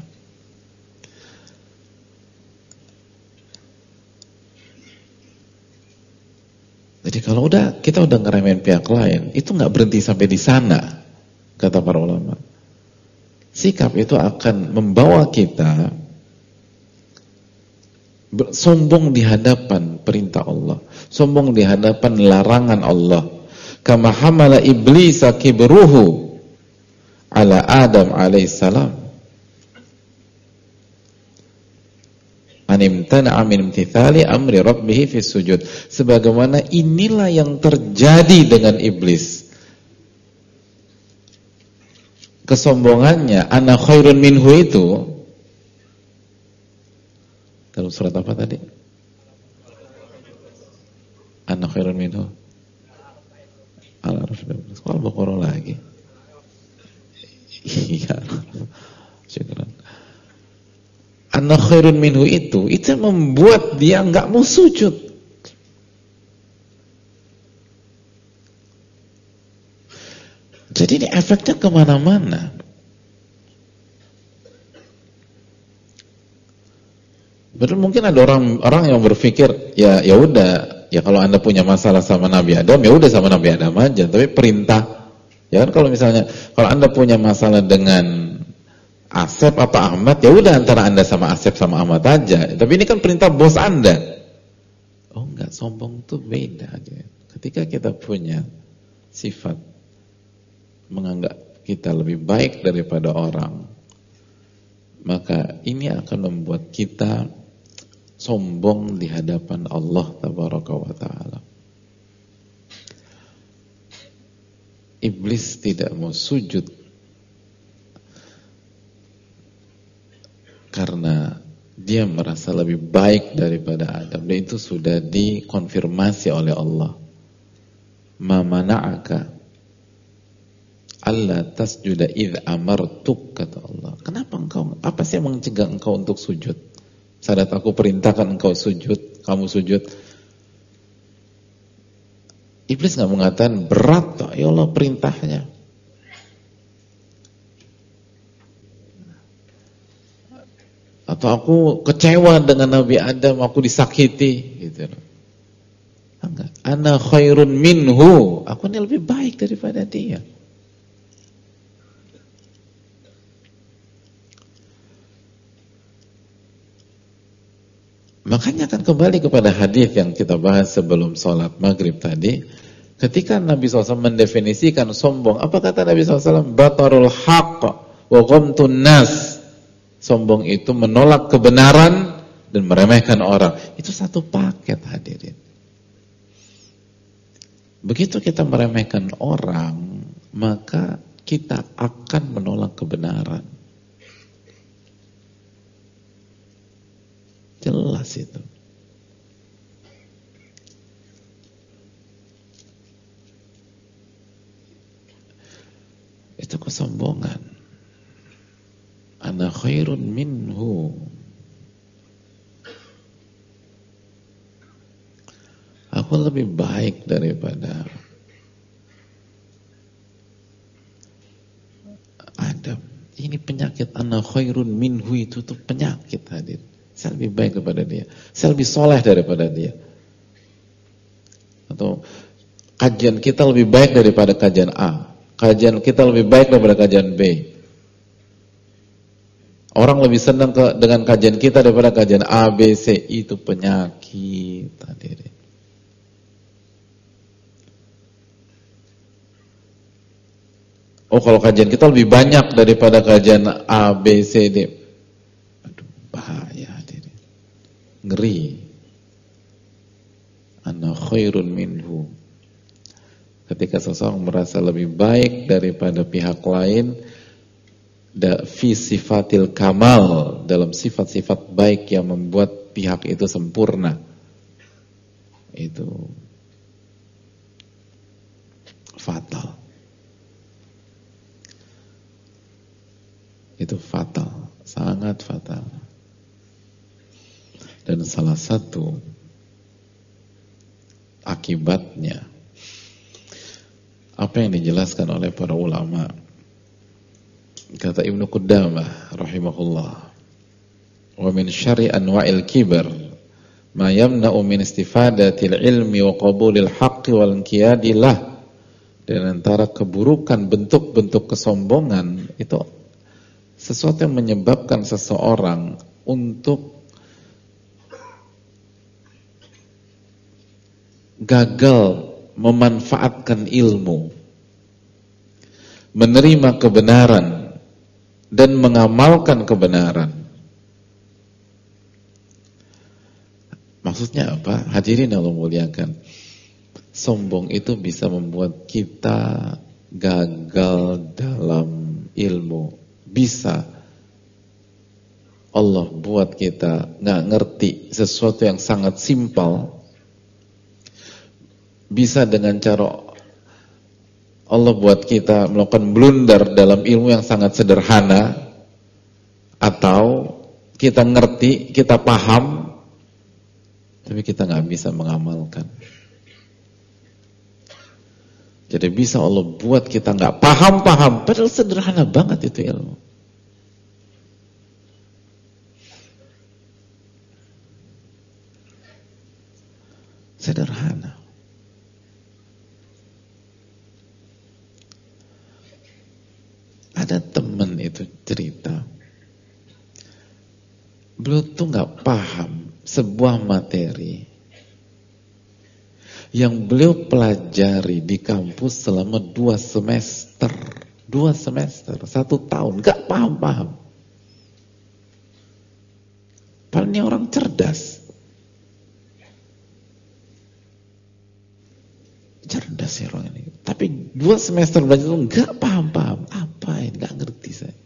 Jadi kalau kita udah ngeremehin pihak lain, itu nggak berhenti sampai di sana, kata para ulama. Sikap itu akan membawa kita sombong di hadapan perintah Allah, sombong di hadapan larangan Allah. Kama hamala iblis kibruhu ala Adam alaihissalam animtana'a min imtithali amri rabbih fi sujud. Sebagaimana inilah yang terjadi dengan iblis. Kesombongannya, ana khairun minhu itu dalam surat apa tadi? Ana khairun minhu. Al-Araf. Sekolah Baqarah lagi. Iya. Syukran. Ana khairun minhu itu membuat dia enggak mau sujud. Jadi ini efeknya kemana-mana. Betul, mungkin ada orang yang berpikir ya udah, ya kalau Anda punya masalah sama Nabi Adam, ya udah sama Nabi Adam aja. Tapi perintah, ya kan kalau misalnya kalau Anda punya masalah dengan Asep atau Ahmad, ya udah antara Anda sama Asep sama Ahmad aja. Tapi ini kan perintah bos Anda. Oh enggak, sombong tuh beda. Ketika kita punya sifat menganggap kita lebih baik daripada orang, maka ini akan membuat kita sombong di hadapan Allah tabaraka wa ta'ala. Iblis tidak mau sujud karena dia merasa lebih baik daripada Adam, dan itu sudah dikonfirmasi oleh Allah. Ma mana'aka alla tasjuda idh amartuk, kata Allah. Kenapa engkau, apa sih yang mencegah engkau untuk sujud? Saat aku perintahkan engkau sujud, kamu sujud. Iblis nggak mengatakan berat, ya Allah perintahnya. Atau aku kecewa dengan Nabi Adam, aku disakiti, gitu. Enggak. Ana khairun minhu, aku ini lebih baik daripada dia. Makanya akan kembali kepada hadis yang kita bahas sebelum sholat maghrib tadi. Ketika Nabi SAW mendefinisikan sombong, apa kata Nabi SAW? Batarul haqq wa ghamtun nas. Sombong itu menolak kebenaran dan meremehkan orang. Itu satu paket hadirin. Begitu kita meremehkan orang, maka kita akan menolak kebenaran. Jelas itu. Itu kesombongan. Ana khairun minhu. Aku lebih baik daripada Adam. Ini penyakit ana khairun minhu, itu tuh penyakit, hadir. Saya lebih baik daripada dia. Saya lebih soleh daripada dia. Atau kajian kita lebih baik daripada kajian A. Kajian kita lebih baik daripada kajian B. Orang lebih senang dengan kajian kita daripada kajian A, B, C. Itu penyakit, hadirin. Oh, kalau kajian kita lebih banyak daripada kajian A, B, C, D. Aduh, bahaya, hadirin. Ngeri. Ana khairun minhu. Ketika seseorang merasa lebih baik daripada pihak lain, fi sifatil kamal, dalam sifat-sifat baik yang membuat pihak itu sempurna, itu fatal. Itu fatal, sangat fatal. Dan salah satu akibatnya, apa yang dijelaskan oleh para ulama, kata Ibnu Qudamah rahimahullah, wa min syarri anwa'il kibar ma yamna'u min istifadatil ilmi wa qabulil haqqi wal inqiyadi lah. Dan antara keburukan bentuk-bentuk kesombongan itu sesuatu yang menyebabkan seseorang untuk gagal memanfaatkan ilmu, menerima kebenaran dan mengamalkan kebenaran. Maksudnya apa? Hadirin Allah muliakan. Sombong itu bisa membuat kita gagal dalam ilmu. Bisa Allah buat kita nggak ngerti sesuatu yang sangat simpel. Bisa dengan cara Allah buat kita melakukan blunder dalam ilmu yang sangat sederhana, atau kita ngerti, kita paham, tapi kita nggak bisa mengamalkan. Jadi bisa Allah buat kita nggak paham, padahal sederhana banget itu ilmu. Sederhana. Ada teman itu cerita, beliau tuh nggak paham sebuah materi yang beliau pelajari di kampus selama 2 semester, 1 tahun, nggak paham. Padahal ini orang cerdas ya orang ini. Tapi 2 semester belajar itu nggak paham. Apa ini? Nggak ngerti saya.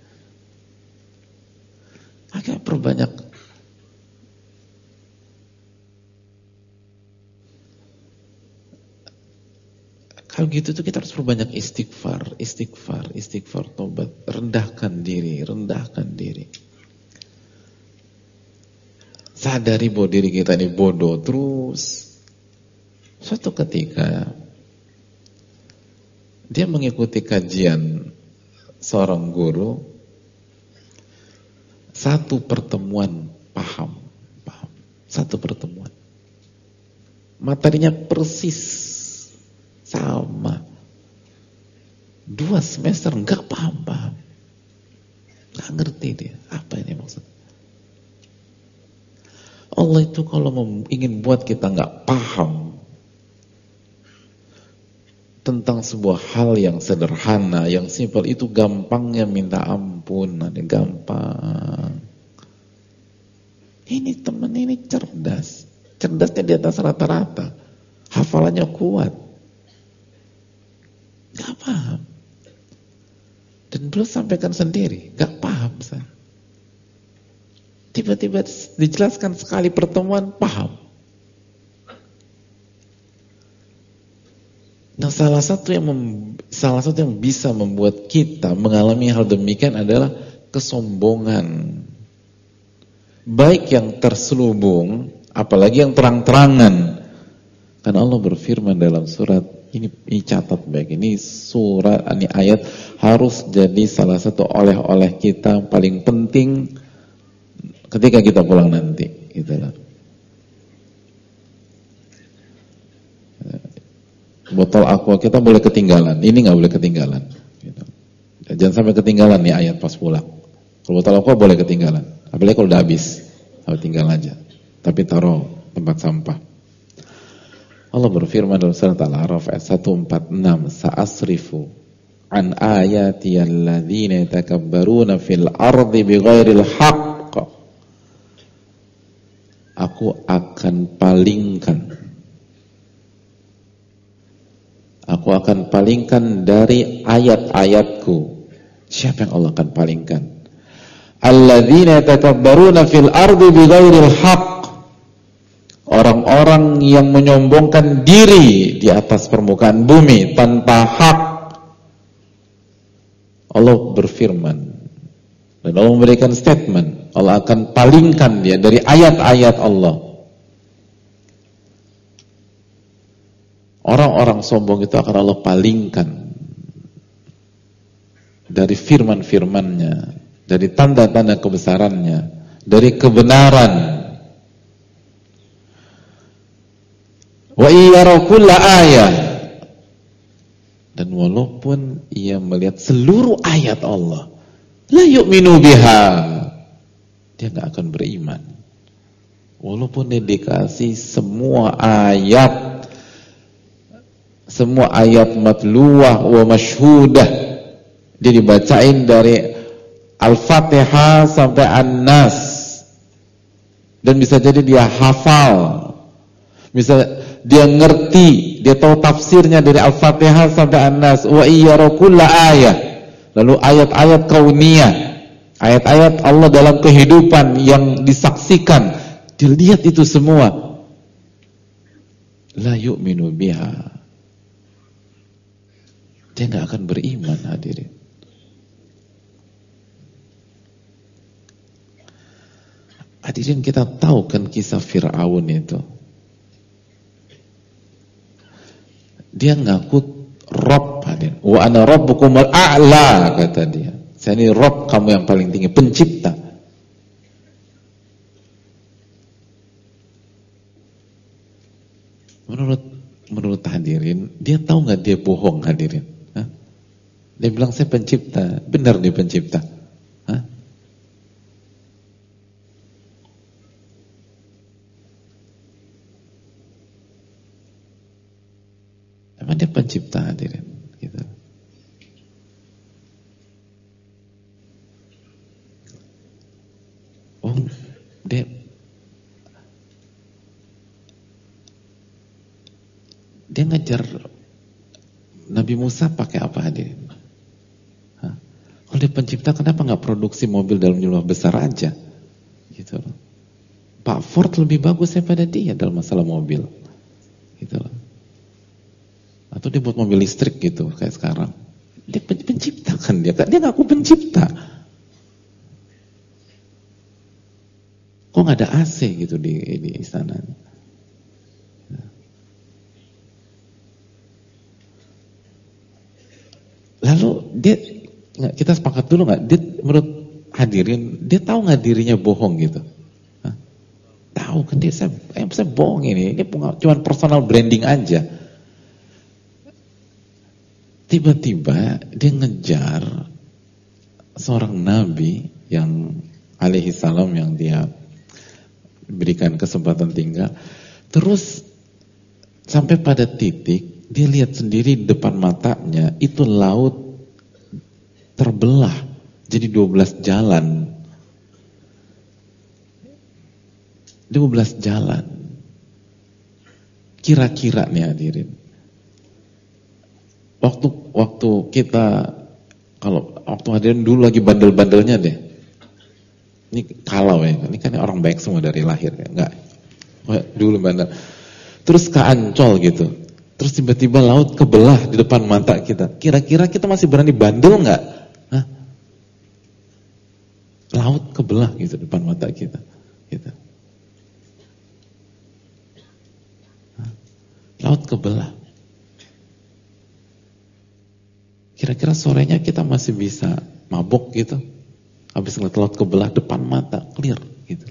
Akhirnya perbanyak. Kalau gitu tuh kita harus perbanyak istighfar, tobat, rendahkan diri. Sadari bahwa diri kita ini bodoh terus. Suatu ketika dia mengikuti kajian seorang guru, satu pertemuan paham. Satu pertemuan. Materinya persis sama. 2 semester enggak paham. Enggak ngerti dia. Apa ini maksudnya? Allah itu kalau ingin buat kita enggak paham tentang sebuah hal yang sederhana, yang simpel, itu gampangnya minta ampun, gampang. Ini teman ini cerdasnya di atas rata-rata, hafalannya kuat, gak paham. Dan beliau sampaikan sendiri, gak paham saya. Tiba-tiba dijelaskan sekali pertemuan, paham. Iya, salah satu yang bisa membuat kita mengalami hal demikian adalah kesombongan. Baik yang terselubung, apalagi yang terang-terangan. Karena Allah berfirman dalam surat ini catat baik, ini ayat harus jadi salah satu oleh-oleh kita paling penting ketika kita pulang nanti, gitulah. Botol aqua kita boleh ketinggalan, ini nggak boleh ketinggalan. Gitu. Jangan sampai ketinggalan nih ayat pas pulang. Kalau botol aqua boleh ketinggalan, apalagi kalau udah habis, tinggal aja. Tapi taruh tempat sampah. Allah berfirman dalam surat Al-A'raf ayat 146, "Sa'asrifu an ayati alladzina yatakabbaruna fil ardi bighairil haqq." Aku akan palingkan dari ayat-ayatku. Siapa yang Allah akan palingkan? Alladzina yatakabbaruna fil ardi bighairil haqq. Orang-orang yang menyombongkan diri di atas permukaan bumi tanpa hak. Allah berfirman dan Allah memberikan statement, Allah akan palingkan dia dari ayat-ayat Allah. Orang-orang sombong itu akan Allah palingkan dari firman-firmannya, dari tanda-tanda kebesarannya, dari kebenaran. Wa iyara kulla ayah, dan walaupun ia melihat seluruh ayat Allah, la yu'minu biha, dia gak akan beriman. Walaupun dia dikasih semua ayat matluwah wa masyhudah, dia dibacain dari Al-Fatihah sampai An-Nas, dan bisa jadi dia hafal, bisa dia ngerti, dia tahu tafsirnya dari Al-Fatihah sampai An-Nas. Wa iyyara kulla ayah, lalu ayat-ayat kauniyah, ayat-ayat Allah dalam kehidupan yang disaksikan, dilihat itu semua, la yu'minu biha, dia gak akan beriman. Hadirin, kita tahu kan kisah Fir'aun itu. Dia ngaku Rabb, hadirin. Wa ana rabbukumul a'la, kata dia. Saya ini Rabb kamu yang paling tinggi, pencipta. Menurut hadirin, dia tahu nggak dia bohong, hadirin? Hah? Dia bilang saya pencipta, benar dia pencipta. Hah? Emang dia pencipta, hadirin? Gitu. Oh, dia ngajar Nabi Musa pakai apa, hadirin? Hah? Kalau dia pencipta, kenapa nggak produksi mobil dalam jumlah besar aja? Gitu loh. Pak Ford lebih bagus daripada dia dalam masalah mobil. Gitu loh. Atau dia buat mobil listrik gitu kayak sekarang. Dia pencipta kan dia ngaku pencipta. Kok nggak ada AC gitu di istana? Lalu kita sepakat dulu nggak? Dia menurut hadirin, dia tahu nggak dirinya bohong gitu? Hah? Tahu kan dia, saya bohong ini cuma personal branding aja. Tiba-tiba dia ngejar seorang nabi yang alaihi salam, yang dia berikan kesempatan tinggal. Terus sampai pada titik dia lihat sendiri di depan matanya itu laut terbelah jadi 12 jalan. 12 jalan. Kira-kira nih hadirin, waktu kita, kalau waktu hadirin dulu lagi bandel-bandelnya deh. Ini kalau ya, ini kan orang baik semua dari lahir ya, enggak. Dulu bandel. Terus ke Ancol gitu. Terus tiba-tiba laut kebelah di depan mata kita. Kira-kira kita masih berani bandel nggak? Hah? Laut kebelah gitu di depan mata kita. Gitu. Laut kebelah. Kira-kira sorenya kita masih bisa mabok gitu? Habis ngeliat laut kebelah depan mata, clear gitu.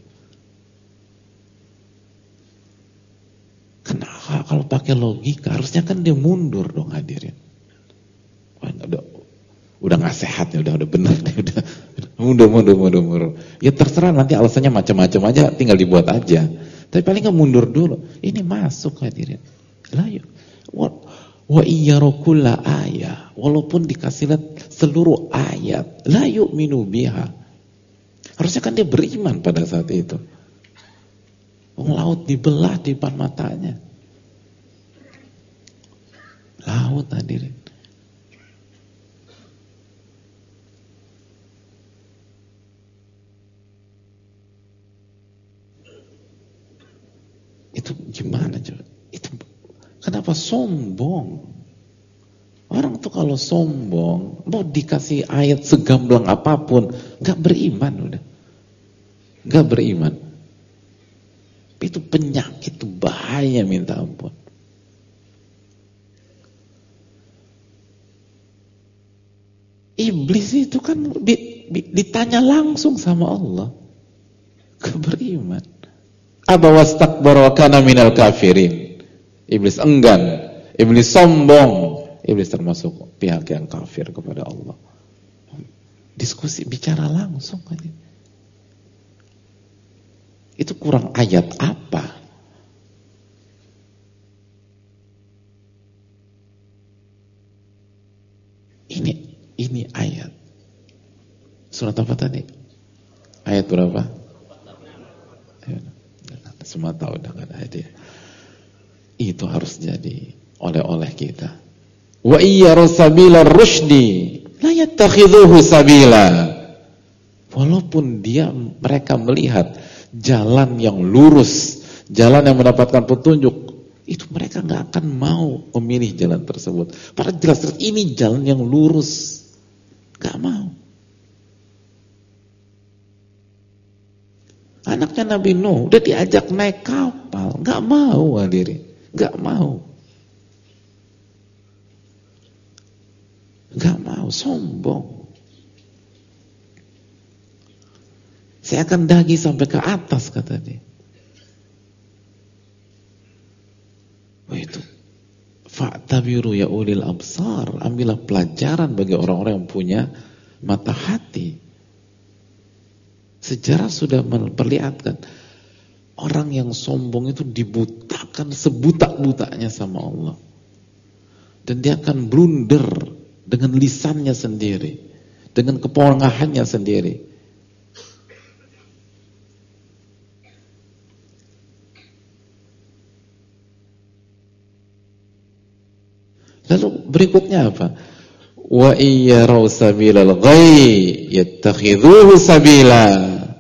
Kenapa kalau pakai logika harusnya kan dia mundur dong hadirin. Wah, udah nggak sehat ya, udah benar nih, udah mundur. Ya terserah nanti alasannya macam-macam aja, tinggal dibuat aja. Tapi paling nggak mundur dulu. Ini masuk hadirin. Lah yuk. Wa iyyarukulla ayat, walaupun dikasih lihat seluruh ayat, la yu'minu biha. Harusnya kan dia beriman pada saat itu. Laut dibelah di depan matanya. Laut hadirin. Itu gimana coba? Itu kenapa sombong? Orang tuh kalau sombong, mau dikasih ayat segamblang apapun, gak beriman udah. Gak beriman. Itu penyakit, itu bahaya minta ampun. Iblis itu kan ditanya langsung sama Allah. Gak beriman. Aba wastakbara wa kana minal kafirin. Iblis enggan, iblis sombong. Iblis termasuk pihak yang kafir kepada Allah. Diskusi, bicara langsung kan. Itu kurang ayat apa? Ini ayat. Surat apa tadi? Ayat berapa? Semua tahu dah kan ayat. Itu harus jadi oleh-oleh kita. Wa iyyaru sabila rusydi la yattakhidhuhu sabila. Walaupun mereka melihat jalan yang lurus, jalan yang mendapatkan petunjuk, itu mereka nggak akan mau memilih jalan tersebut. Padahal jelas ini jalan yang lurus, nggak mau. Anaknya Nabi Nuh udah diajak naik kapal, nggak mau hadirin, nggak mau. Gak mau, sombong. Saya akan dagi sampai ke atas kata dia. Wah itu. Fa'tabiru ya ulil absar. Ambillah pelajaran bagi orang-orang yang punya mata hati. Sejarah sudah memperlihatkan orang yang sombong itu dibutakan sebuta-butanya sama Allah. Dan dia akan blunder dengan lisannya sendiri, dengan keponakannya sendiri. Lalu berikutnya apa? Wa iyyaraw sabilal ghayy yattakhidhuhu sabila.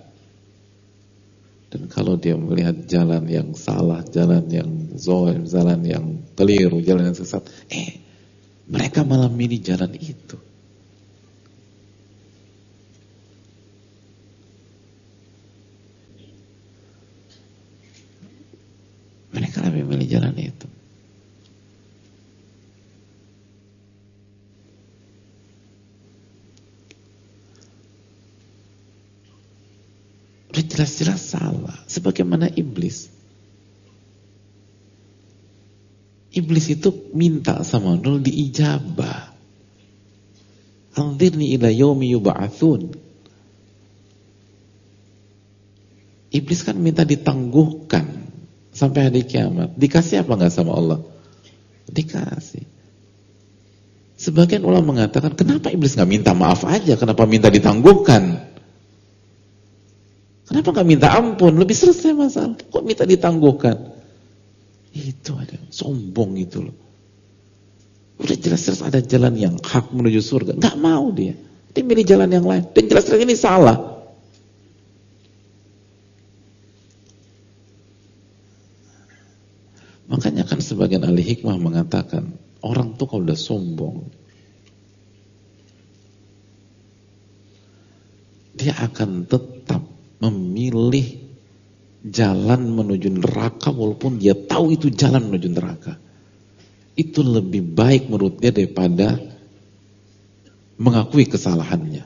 Dan kalau dia melihat jalan yang salah, jalan yang zalim, jalan yang keliru, jalan yang sesat, mereka malah milih jalan itu. Mereka lebih milih jalan itu. Udah jelas-jelas salah. Sebagaimana iblis. Iblis itu minta sama Nuh diijabah. Anzirni ila yaumi yub'atsun. Iblis kan minta ditangguhkan sampai hari kiamat. Dikasih apa enggak sama Allah? Dikasih. Sebagian ulama mengatakan, kenapa iblis enggak minta maaf aja? Kenapa minta ditangguhkan? Kenapa enggak minta ampun? Lebih selesai masalah. Kok minta ditangguhkan? Itu ada sombong itu loh. Udah jelas-jelas ada jalan yang hak menuju surga, nggak mau dia. Dia milih jalan yang lain. Dan jelas-jelas ini salah. Makanya kan sebagian ahli hikmah mengatakan sombong, dia akan tetap memilih jalan menuju neraka walaupun dia tahu itu jalan menuju neraka. Itu lebih baik menurut dia daripada mengakui kesalahannya.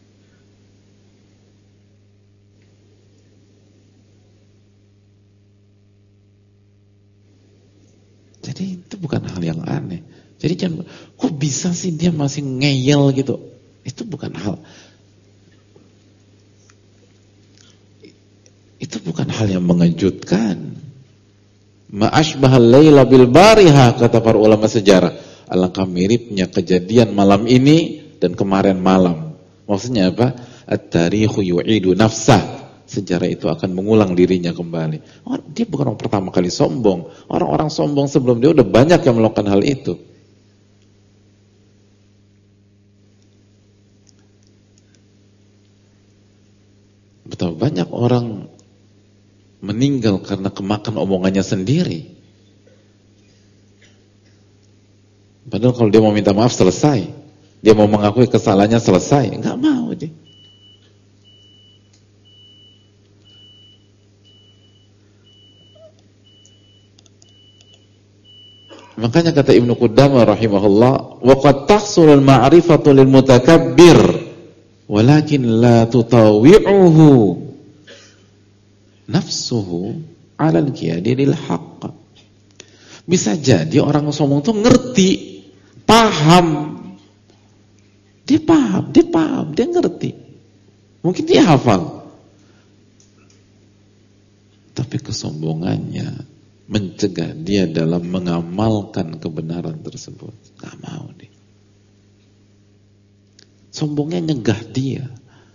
Jadi itu bukan hal yang aneh. Jadi jangan, kok bisa sih dia masih ngeyel gitu? Itu bukan hal. Itu bukan hal yang mengejutkan. Ma'ashbahal laila bil bariha, kata para ulama sejarah. Alangkah miripnya kejadian malam ini dan kemarin malam. Maksudnya apa? At-tarikhu yu'idu nafsah. Sejarah itu akan mengulang dirinya kembali. Dia bukan orang pertama kali sombong. Orang-orang sombong sebelum dia udah banyak yang melakukan hal itu. Betapa banyak orang meninggal karena kemakan omongannya sendiri. Padahal kalau dia mau minta maaf selesai. Dia mau mengakui kesalahannya selesai. Enggak mau dia. Makanya kata Ibnu Qudamah rahimahullah, wa qad tahsulul ma'rifatu lil mutakabbir walakin la tutawi'uhu nafsuhu 'ala al-qiyadi lil haqq. Bisa jadi orang sombong itu ngerti, paham. Dia paham, dia ngerti. Mungkin dia hafal. Tapi kesombongannya mencegah dia dalam mengamalkan kebenaran tersebut. Gak mau dia. Sombongnya nyegah dia.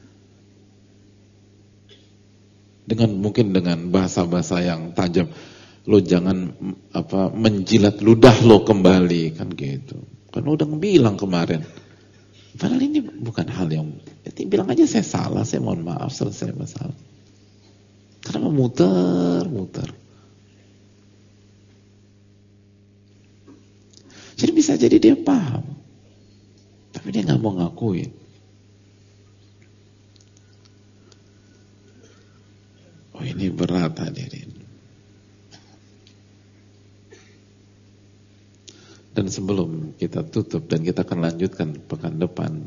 Mungkin dengan bahasa-bahasa yang tajam. Lo jangan menjilat ludah lo kembali, kan gitu. Kan udah bilang kemarin. Padahal ini bukan hal yang, bilang aja saya salah, saya mohon maaf, selesai masalah. Karena muter-muter. Jadi bisa jadi dia paham, tapi dia nggak mau ngakuin. Oh ini berat hadirin. Dan sebelum kita tutup dan kita akan lanjutkan pekan depan,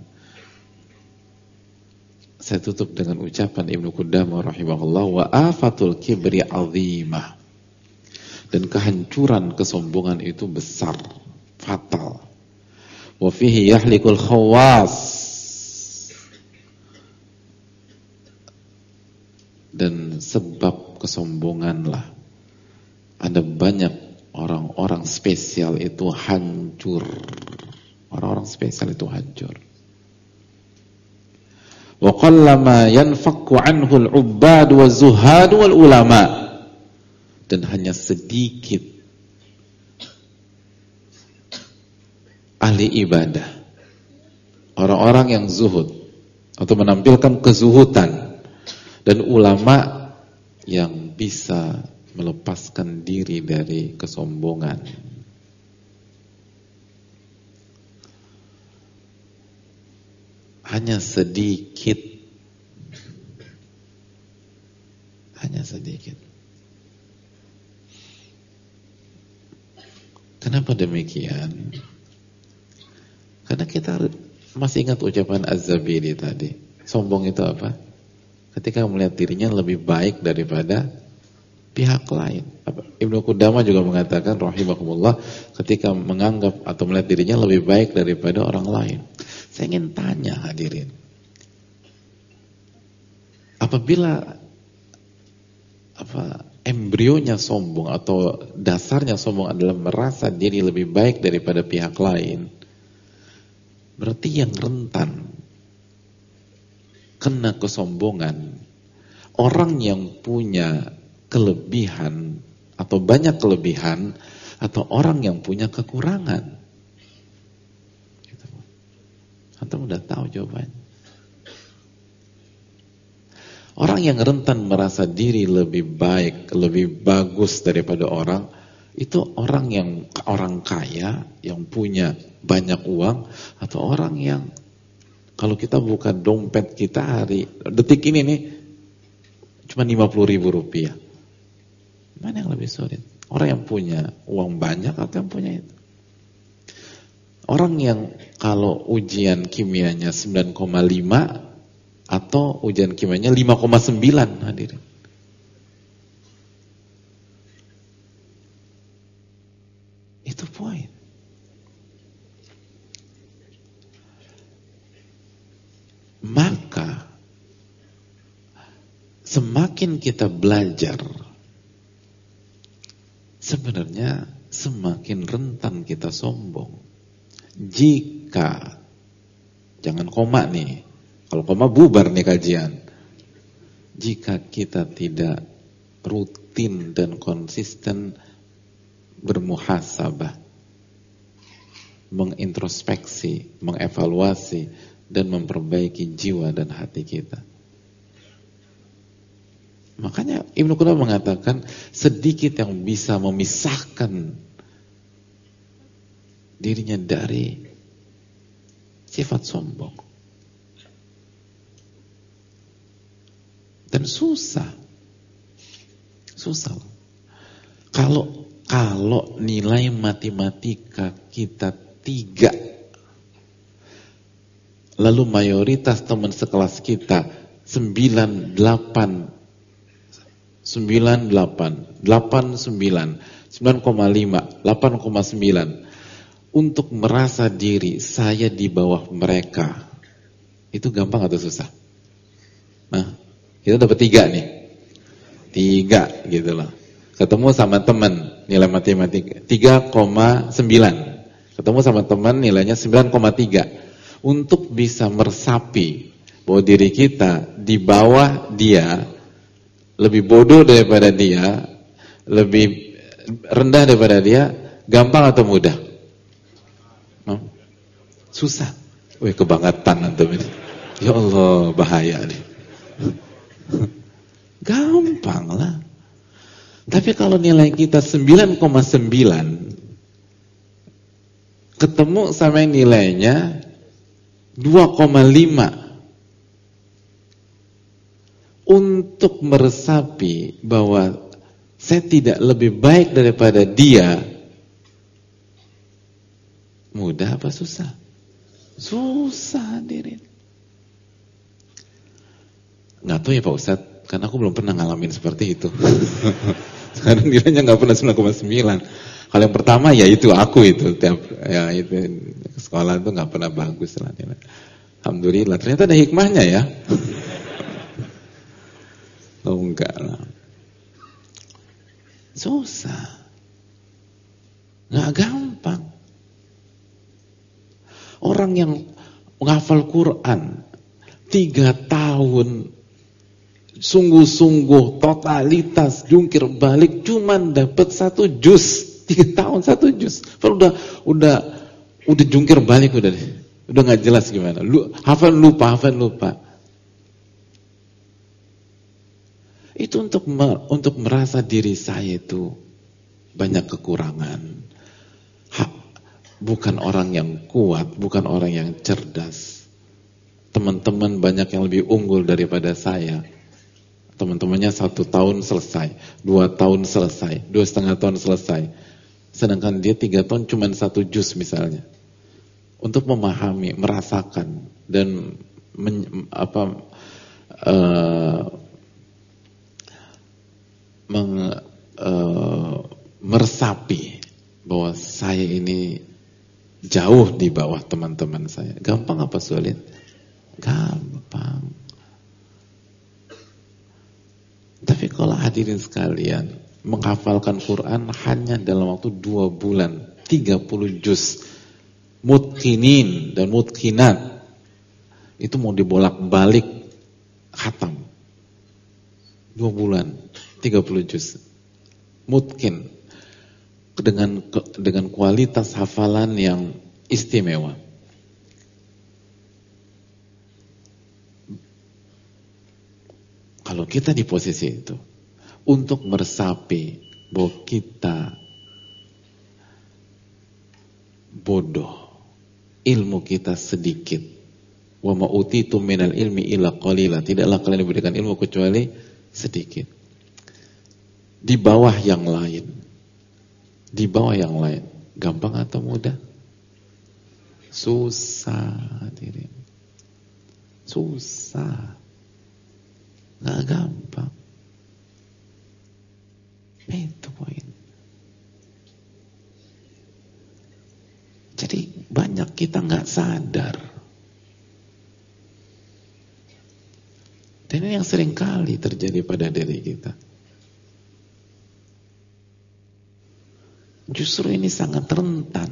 saya tutup dengan ucapan Ibnu Qudamah rahimahullah, wa afatul kibri azimah. Dan kehancuran kesombongan itu besar, fatal. Wa fihi yahlikul khawas. Dan sebab kesombonganlah ada banyak orang-orang spesial itu hancur. Orang-orang spesial itu hancur. Wa qallama yanfakku anhu al-ubbad wa zuhad wal ulama. Dan hanya sedikit ahli ibadah, orang-orang yang zuhud atau menampilkan kezuhudan, dan ulama yang bisa melepaskan diri dari kesombongan. Hanya sedikit. Hanya sedikit. Kenapa demikian? Karena kita masih ingat ucapan Az-Zabidi tadi. Sombong itu apa? Ketika melihat dirinya lebih baik daripada pihak lain. Ibnu Qudamah juga mengatakan rahimahumullah, ketika menganggap atau melihat dirinya lebih baik daripada orang lain. Saya ingin tanya hadirin, apabila embrionya sombong atau dasarnya sombong adalah merasa diri lebih baik daripada pihak lain, berarti yang rentan kena kesombongan orang yang punya kelebihan atau banyak kelebihan, atau orang yang punya kekurangan. Antum udah tahu jawabannya. Orang yang rentan merasa diri lebih baik, lebih bagus daripada orang, Itu orang kaya yang punya banyak uang, atau orang yang kalau kita buka dompet kita detik ini nih cuma 50.000 rupiah. Mana yang lebih sulit? Orang yang punya uang banyak atau yang punya itu? Orang yang kalau ujian kimianya 9,5 atau ujian kimianya 5,9 hadirin. Itu poin. Maka semakin kita belajar, sebenarnya semakin rentan kita sombong. Jika, jangan koma nih, kalau koma bubar nih kajian. Jika kita tidak rutin dan konsisten bermuhasabah, mengintrospeksi, mengevaluasi, dan memperbaiki jiwa dan hati kita. Makanya Ibnu Qudamah mengatakan sedikit yang bisa memisahkan dirinya dari sifat sombong. Dan susah. Kalau nilai matematika kita 3, lalu mayoritas teman sekelas kita 98, 9,5, 8,9, untuk merasa diri saya di bawah mereka, itu gampang atau susah? Nah, kita dapat 3 nih, 3 gitu loh. Ketemu sama teman nilai matematika 3,9, ketemu sama teman nilainya 9,3, untuk bisa meresapi bahwa diri kita di bawah dia, lebih bodoh daripada dia, lebih rendah daripada dia, gampang atau mudah? Susah. Wih, kebangetan antum ini. Ya Allah, bahaya nih. Gampang lah. Tapi kalau nilai kita 9,9 ketemu sama yang nilainya 2,5, untuk meresapi bahwa saya tidak lebih baik daripada dia, mudah apa susah? Susah, hadirin. Nggak tahu ya Pak Ustadz, karena aku belum pernah ngalamin seperti itu. Sekarang nilainya nggak pernah 9,9. Kalau yang pertama ya itu aku itu tiap ya itu sekolah itu nggak pernah bagus lah nilai. Alhamdulillah, ternyata ada hikmahnya ya. Oh enggak lah. Susah. Nggak gampang. Orang yang menghafal Quran 3 tahun sungguh-sungguh totalitas jungkir balik cuman dapat 1 juz, 3 tahun 1 juz. Udah jungkir balik udah nggak jelas gimana. Hafal lupa. Itu untuk merasa diri saya itu banyak kekurangan. Bukan orang yang kuat, bukan orang yang cerdas. Teman-teman banyak yang lebih unggul daripada saya. Teman-temannya 1 tahun selesai, 2 tahun selesai, 2,5 tahun selesai. Sedangkan dia 3 tahun cuma 1 juz misalnya. Untuk memahami, merasakan dan meresapi bahwa saya ini jauh di bawah teman-teman saya. Gampang apa sulit? Gampang. Tapi kalau hadirin sekalian menghafalkan Quran hanya dalam waktu 2 bulan 30 juz, mutqinin dan mutqinat, itu mau dibolak-balik khatam 2 bulan 30 juz, mutqin, dengan kualitas hafalan yang istimewa. Kalau kita di posisi itu, untuk meresapi bahwa kita bodoh, ilmu kita sedikit. Wa ma utitu minal ilmi illa qalila. Tidaklah kalian diberikan ilmu kecuali sedikit. Di bawah yang lain. Di bawah yang lain. Gampang atau mudah? Susah, hadirin. Susah. Nggak gampang. Itu poin. Jadi banyak kita nggak sadar. Dan ini yang sering kali terjadi pada diri kita. Justru ini sangat rentan.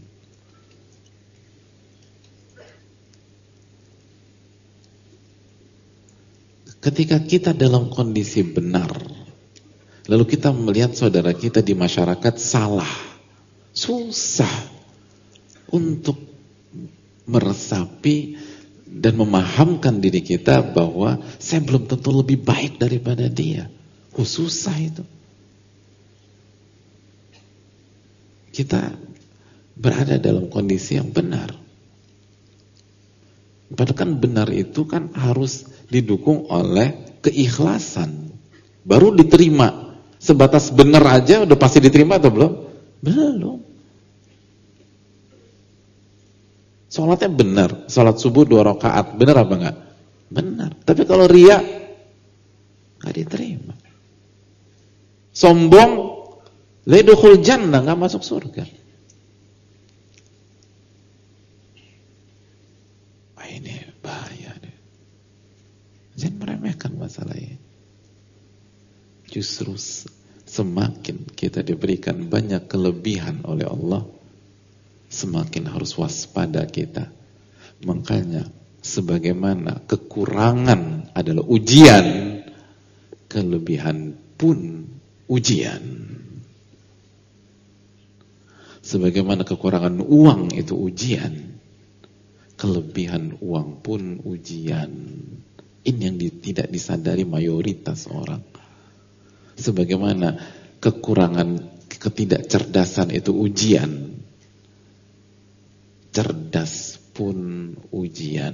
Ketika kita dalam kondisi benar, lalu kita melihat saudara kita di masyarakat salah, susah untuk meresapi dan memahamkan diri kita bahwa saya belum tentu lebih baik daripada dia. Susah itu. Kita berada dalam kondisi yang benar. Padahal kan benar itu kan harus didukung oleh keikhlasan. Baru diterima. Sebatas benar aja udah pasti diterima atau belum? Belum. Sholatnya benar. Sholat subuh 2 rakaat. Benar apa enggak? Benar. Tapi kalau riya enggak diterima. Sombong, la yadkhul jannah, enggak masuk surga. Ini bahaya deh. Jangan meremehkan masalah ini. Justru semakin kita diberikan banyak kelebihan oleh Allah, semakin harus waspada kita. Makanya sebagaimana kekurangan adalah ujian, kelebihan pun ujian. Sebagaimana kekurangan uang itu ujian, kelebihan uang pun ujian. Ini yang tidak disadari mayoritas orang. Sebagaimana kekurangan ketidakcerdasan itu ujian, cerdas pun ujian.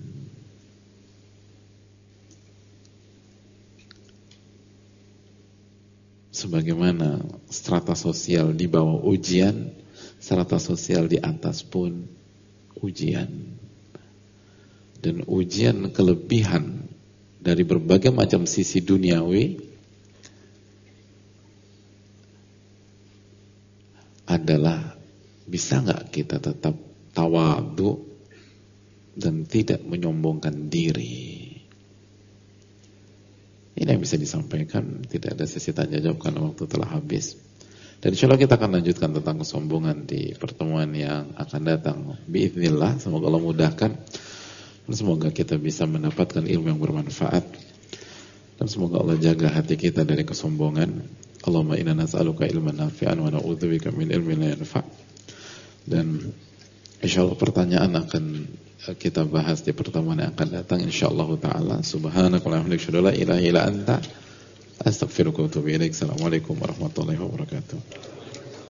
Sebagaimana strata sosial di bawah ujian, strata sosial di atas pun ujian. Dan ujian kelebihan dari berbagai macam sisi duniawi adalah bisa nggak kita tetap tawadhu dan tidak menyombongkan diri. Ini yang bisa disampaikan. Tidak ada sesi tanya jawab karena waktu telah habis. Dan insya Allah kita akan lanjutkan tentang kesombongan di pertemuan yang akan datang. Biiznillah, semoga Allah mudahkan. Dan semoga kita bisa mendapatkan ilmu yang bermanfaat. Dan semoga Allah jaga hati kita dari kesombongan. Allahumma inna nas'aluka ilman nafi'an wa na'udzubika min ilmin la yanfa'. Dan insyaallah pertanyaan akan kita bahas di pertemuan yang akan datang insyaallah taala. Subhanaka wa bihamdika la ilaha illa anta astaghfiruka wa atubu ilaik. Assalamualaikum warahmatullahi wabarakatuh.